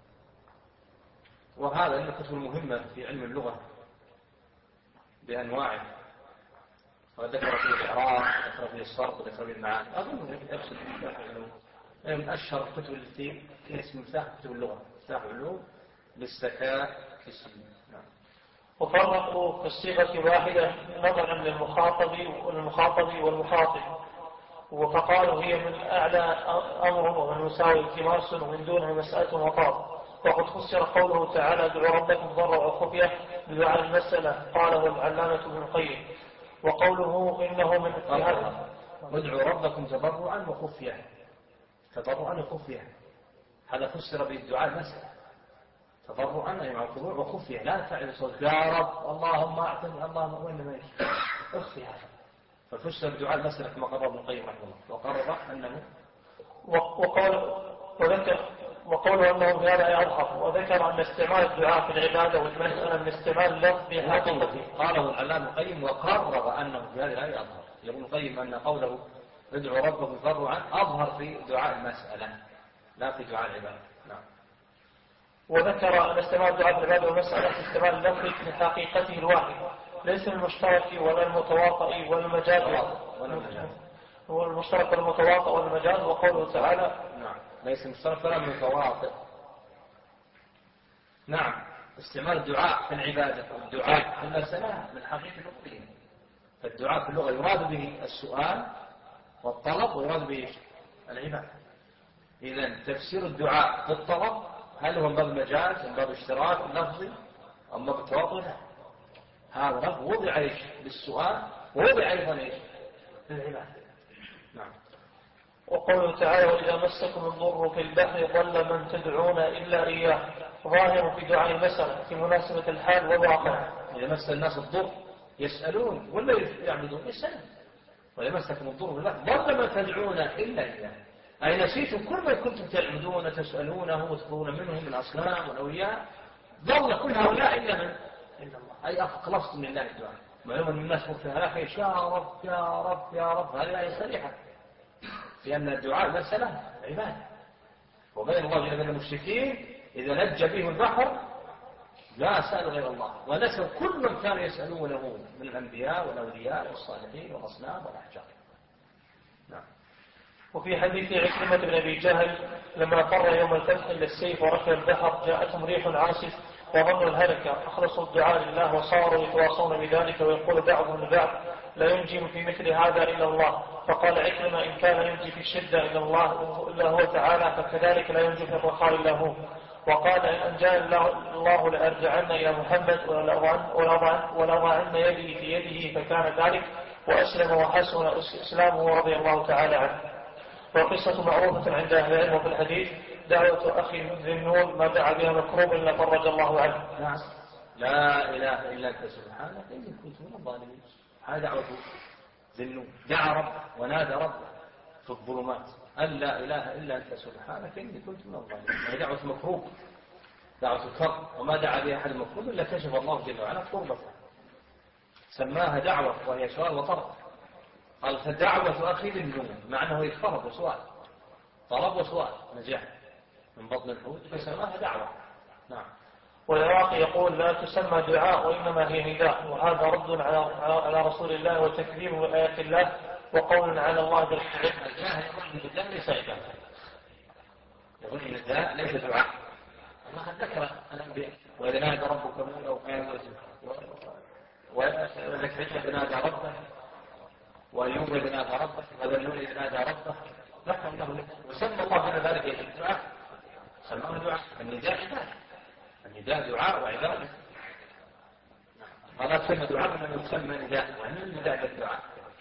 وهذا من الكتب المهمة في علم اللغة بأنواعه، وذكر فيه الإعراب وذكر فيه الصرف وذكر فيه المعاني. أظن يقصد مفتاح العلوم، من أشهر الكتب التي فيها اسم مفتاح كتب اللغة، مفتاح العلوم للسكاء السيسي. وفرقوا في الصيغة واحدة نظرا للمخاطب والمخاطب، فقالوا هي من أعلى أمر ومن يساوي التماس ومن دونه مسألة وطلب. وقد فسر قوله تعالى: ادعوا ربكم ضرعا وخفية بدعاء المسألة، قاله العلامة ابن القيم. وقوله إنه من اتهام ادعوا ربكم تضرعا وخفية، تضرعا وخفية، هذا فسر بالدعاء المسألة، تضرعا يعني مع الخضوع وخفية، لا تعلن صوت يا رب اللهم اعطني اللهم، وإنما اخفي هذا. ففسر الدعاء المسألة كما قرر ابن القيم رحمه الله، وقرر أنه وقول أنه بهذا يظهر، وذكر أن استعمال الدعاء في العبادة والمسألة من استعمال اللفظ بحقيقته. قاله العلامة القيم وقرر أنه بهذا لا يظهر، يقول القيم أن قوله ادعوا ربكم تضرعا أظهر في دعاء المسألة لا في دعاء العبادة. نعم. وذكر أن استعمال الدعاء في العبادة والمسألة في استعمال اللفظ من حقيقته الواحدة، ليس المشترك ولا المتواطئ والمجاز، هو المشترك والمتواطئ والمجاز. وقوله تعالى: نعم، ليس المشترك ولا المتواطئ. نعم. استعمال الدعاء في العبادة والدعاء في المسألة من حقيقة اللغة، فالدعاء في اللغة يراد به السؤال والطلب ويراد به العبادة. إذن تفسير الدعاء بالطلب هل هو من باب المجاز من باب اشتراك لفظي أما بالتواضع لا، هذا رب وضع إيش للسؤال ووضع أيضا إيش للعبادة. نعم. وقوله تعالى وإذا مسكم الضر في البحر ضل من تدعون إلا إياه، ظاهر في دعاء المسألة في مناسبة الحال والواقع. إذا مس الناس الضر يسألون ولا يعبدون يسألون، وإذا مسكم الضر في البحر ضل من تدعون إلا إياه، أي نسيتم كل ما كنتم تعبدون تسألونه وتطلبون منه من أصنام والأولياء، ضل كل هؤلاء إلا من إلا الله، أي أخلصتم لله الدعاء. معلوم أن الناس مبتهلة يا رب يا رب يا رب، هذه آية صريحة، لأن الدعاء مسألة عبادة. وبين الله جل وعلا المشركين إذا نجى بهم البحر لا سألوا غير الله، ونسوا كل من كانوا يسألونه من الأنبياء والأولياء والصالحين والأصنام والأحجار. نعم. وفي حديث عكرمة بن أبي جهل لما فر يوم الفتح إلى السيف وركب البحر جاءتهم ريح عاصف وظنوا الهلكة، أخلصوا الدعاء لله وصاروا يتواصون بذلك ويقول بعضهم لبعض لا ينجي في مثل هذا إلا الله. فقال عكرمة إن كان ينجي في الشدة إلا الله إلا هو تعالى فكذلك لا ينجي في الرخاء إلا هو. وقال إن أنجاني الله لأرجعن إلى محمد ولأضعن يدي في يده، فكان ذلك وأسلم وحسن إسلامه رضي الله تعالى عنه. وقصة معروفة عند أهل العلم وفي الحديث دعوة أخي ذي النون ما دعا بها مكروب إلا فرج الله عنه. نعم. لا إله إلا أنت سبحانك إني كنت من الظالمين. هذا دعوة ذي النون، دعا رب ونادى رب في الظلمات أن لا إله إلا أنت سبحانك إني كنت من الظالمين. هذه دعوة مكروب، دعوة الكرب، وما دعا بها أحد مكروب إلا كشف الله جل وعلا كربته، سماها دعوة وهي سؤال وطلب. قال فدعوة أخي ذي النون، مع أنه يتفرض وسؤال، طلب وسؤال نجاح من بطن الحوت، فسماها دعوة. نعم. والعراقي يقول لا تسمى دعاء وإنما هي نداء، وهذا رد على رسول الله وتكذيب بآيات الله وقول على الله بالحق. الجاهل يقول إن النداء ليس عبادة، يقول إن النداء ليس دعاء. الله قد ذكر الأنبياء وإذا نادى ربك مولا وذكرت إذا نادى ربه وأيوب إذا نادى ربه وذنون إذا نادى ربه ذكر له، وسمى الله على ذلك الدعاء، سماه دعاء. النداء عبادة، النداء دعاء وعبادة. هذا سمى دعاء من يسمى نداء، وأن النداء بالدعاء.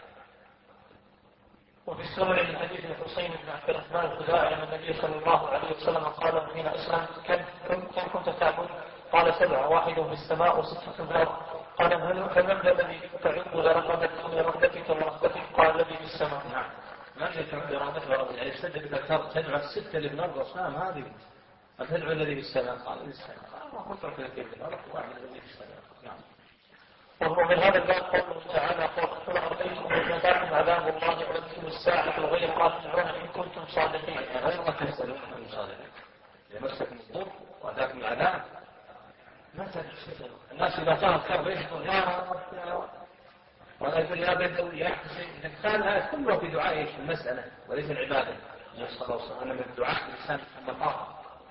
وفي السنن من حديث الحسين بن عبد الرحمن الخزاعي أن النبي صلى الله عليه وسلم قال حين أسلمت كم كنت تعبد؟ قال 7، واحد في السماء و6 في الأرض. قال فمن الذي تعد لرغبتك ورغبتك؟ قال الذي في السماء. نعم. ما تعد لرغبتك ورغبتك، يعني استدل بك تدعو ال6 اللي في الأرض وصنام هذه، فتدعو الذي في السماء. قال الذي في السماء، الله أكبر في الكيف الأرض واحد الذي في السماء. نعم. وهو من هذا الباب قوله تعالى قل أرأيتم إن أتاكم عذاب الله وأنتم الساعة غير الله تدعون إن كنتم صادقين. غير الله تسألون إن صادقين. إذا مسكم الضر وأتاكم العذاب ما تسألون. الناس إذا صارت كرب يقول يا رب يا رب، ولا يقول يا بدوي يا حسين. كان هذا كله في دعاء المسألة وليس العبادة. نسأل الله أن من الدعاء الإنسان أن الله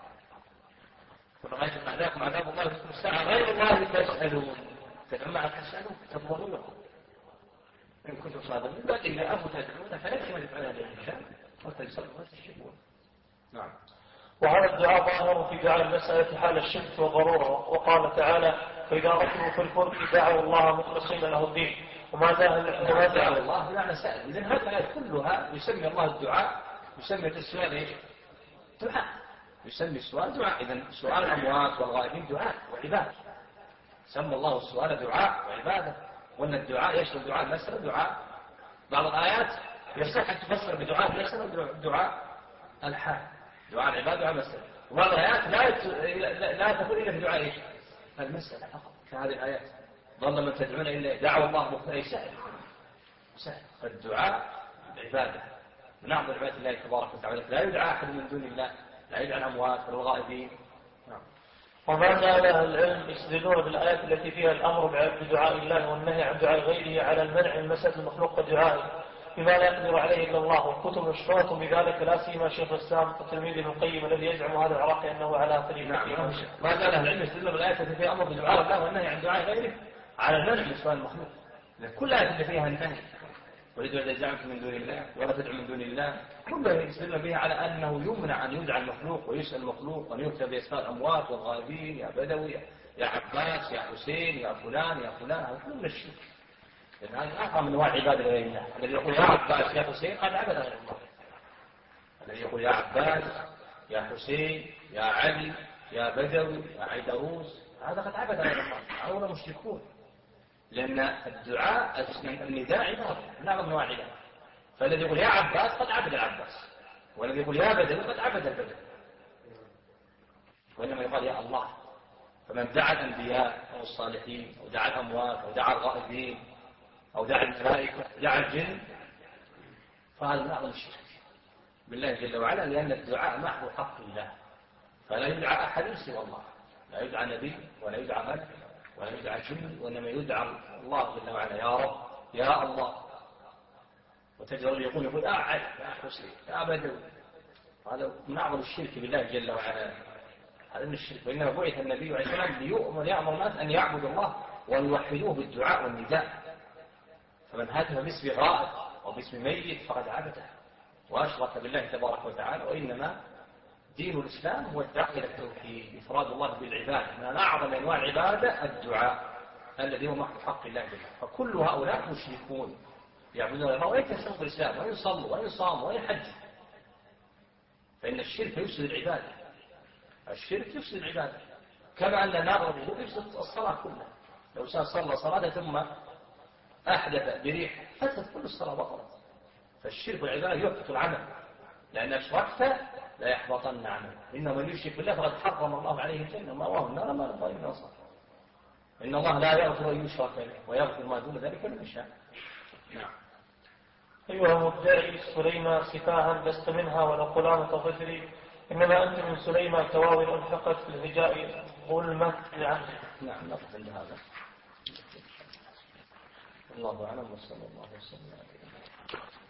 ورأيتم أعداءكم عذاب الله وأنتم الساعة غير الله تسألون. فلما تسألوا تضمنوا لكم إن كنتم صادقين، بل إذا أبوا تدعون فليس من يفعل هذا الإنسان وتجسروا وتشركون. نعم. وهذا الدعاء ظاهر في دعاء المسألة حال الشرك والضرورة، وقال تعالى فإذا ركبوا في الفلك دعوا الله مخلصين له الدين. وما دعوا الله بمعنى سأل. إذن هذه الآيات كلها يسمي الله الدعاء، يسمي السؤال إيش؟ دعاء. يسمي السؤال دعاء. إذن سؤال الأموات والغائبين دعاء وعبادة. سمى الله السؤال دعاء وعبادة، وأن الدعاء يشمل دعاء المسألة دعاء. بعض الآيات يصح أن تفسر بدعاء المسألة دعاء الحال، دعاء العبادة دعاء المسألة. وبعض الآيات لا تكون إلا في دعاء المسألة فقط، كهذه الآيات ظل من تدعون إلا دعوا الله مختلف سهل. فالدعاء عبادة من أعظم عبادة الله تبارك وتعالى، لا يدعى أحد من دون الله، لا يدعى الأموات ولا الغائبين. وما زال أهل العلم يستدلون بالآيات التي فيها الأمر بدعاء الله والنهي عن دعاء غيره على المنع من مسألة المخلوق بدعائه بما لا يقدر عليه إلا الله، والكتب مشروعة بذلك، لا سيما شيخ الإسلام وتلميذ ابن القيم الذي يزعم هذا العراقي أنه على طريقه. نعم. ما زال أهل العلم يستدلون بالآيات التي فيها الأمر بدعاء الله والنهي عن دعاء غيره على المنع من سؤال المخلوق. كل آية اللي فيها النهي ولذلك إذا زعمتم من دون الله ولا تدعوا من دون الله كله يستدل به على أنه يمنع أن يدعى المخلوق ويسأل المخلوق وأن يكتب بأسماء الأموات والغائبين يا بدوي يا عباس يا حسين يا فلان يا فلان، هذا كله الشرك. لأن هذا أعظم من أنواع العبادة لغير الله. الذي يقول يا عباس يا حسين قد عبد غير الله. الذي يقول يا عباس يا حسين يا علي يا بدوي يا عيدروس هذا قد عبد غير الله، هؤلاء مشركون. لأن الدعاء النداء عبادة من أعظم أنواع العبادة. فالذي يقول يا عباس قد عبد العباس، والذي يقول يا بدوي قد عبد البدوي. وإنما يقال يا الله. فمن دعا الأنبياء أو الصالحين أو دعا الأموات أو دعا الغائبين أو دعا الملائكة دعا الجن فهذا من أعظم الشرك بالله جل وعلا، لأن الدعاء محض حق الله، فلا يدعى أحد سوى الله، لا يدعى نبي ولا يدعى ملك ولا يدعى جن، وإنما يدعى الله جل وعلا يا رب يا الله. وتجد يقول يا علي يا حسين يا بدوي، هذا من أعظم الشرك بالله جل وعلا. هذا من الشرك. وإنما بعث النبي عليه الصلاة والسلام ليأمر الناس أن يعبدوا الله وأن يوحدوه بالدعاء والنداء. فمن هاتف باسم غائب أو باسم ميت فقد عبده وأشرك بالله تبارك وتعالى. وإنما دين الإسلام هو الدعوة إلى التوحيد، إفراد الله بالعبادة. من أعظم أنواع العبادة الدعاء الذي هو محض حق الله جل وعلا. فكل هؤلاء مشركون يعبدون الله ويتسموا بالإسلام وإن صلوا وإن صاموا وإن حجوا، فإن الشرك يفسد العبادة. الشرك يفسد العبادة كما أن نار الوضوء يفسد الصلاة كلها. لو صلى صلاة ثم أحدث بريح فسد كل الصلاة بطلت. فالشرك والعبادة يحبط العمل، لأن أشركت لا يحبطن عمل. إنه من يشرك بالله فقد حرم الله عليه الجنة ومأواه النار ما للظالمين نصير. إن الله لا يغفر أن يشرك به ويغفر ما دون ذلك لمن يشاء. نعم. أيها مدعي سليمة سفاها لست منها ولا قلامة ظفري، إنما أنت من سليمة كواو ألحقت في الهجاء ظلمة لعنه. نعم نقف عند هذا. الله أعلم وصلى الله وسلم على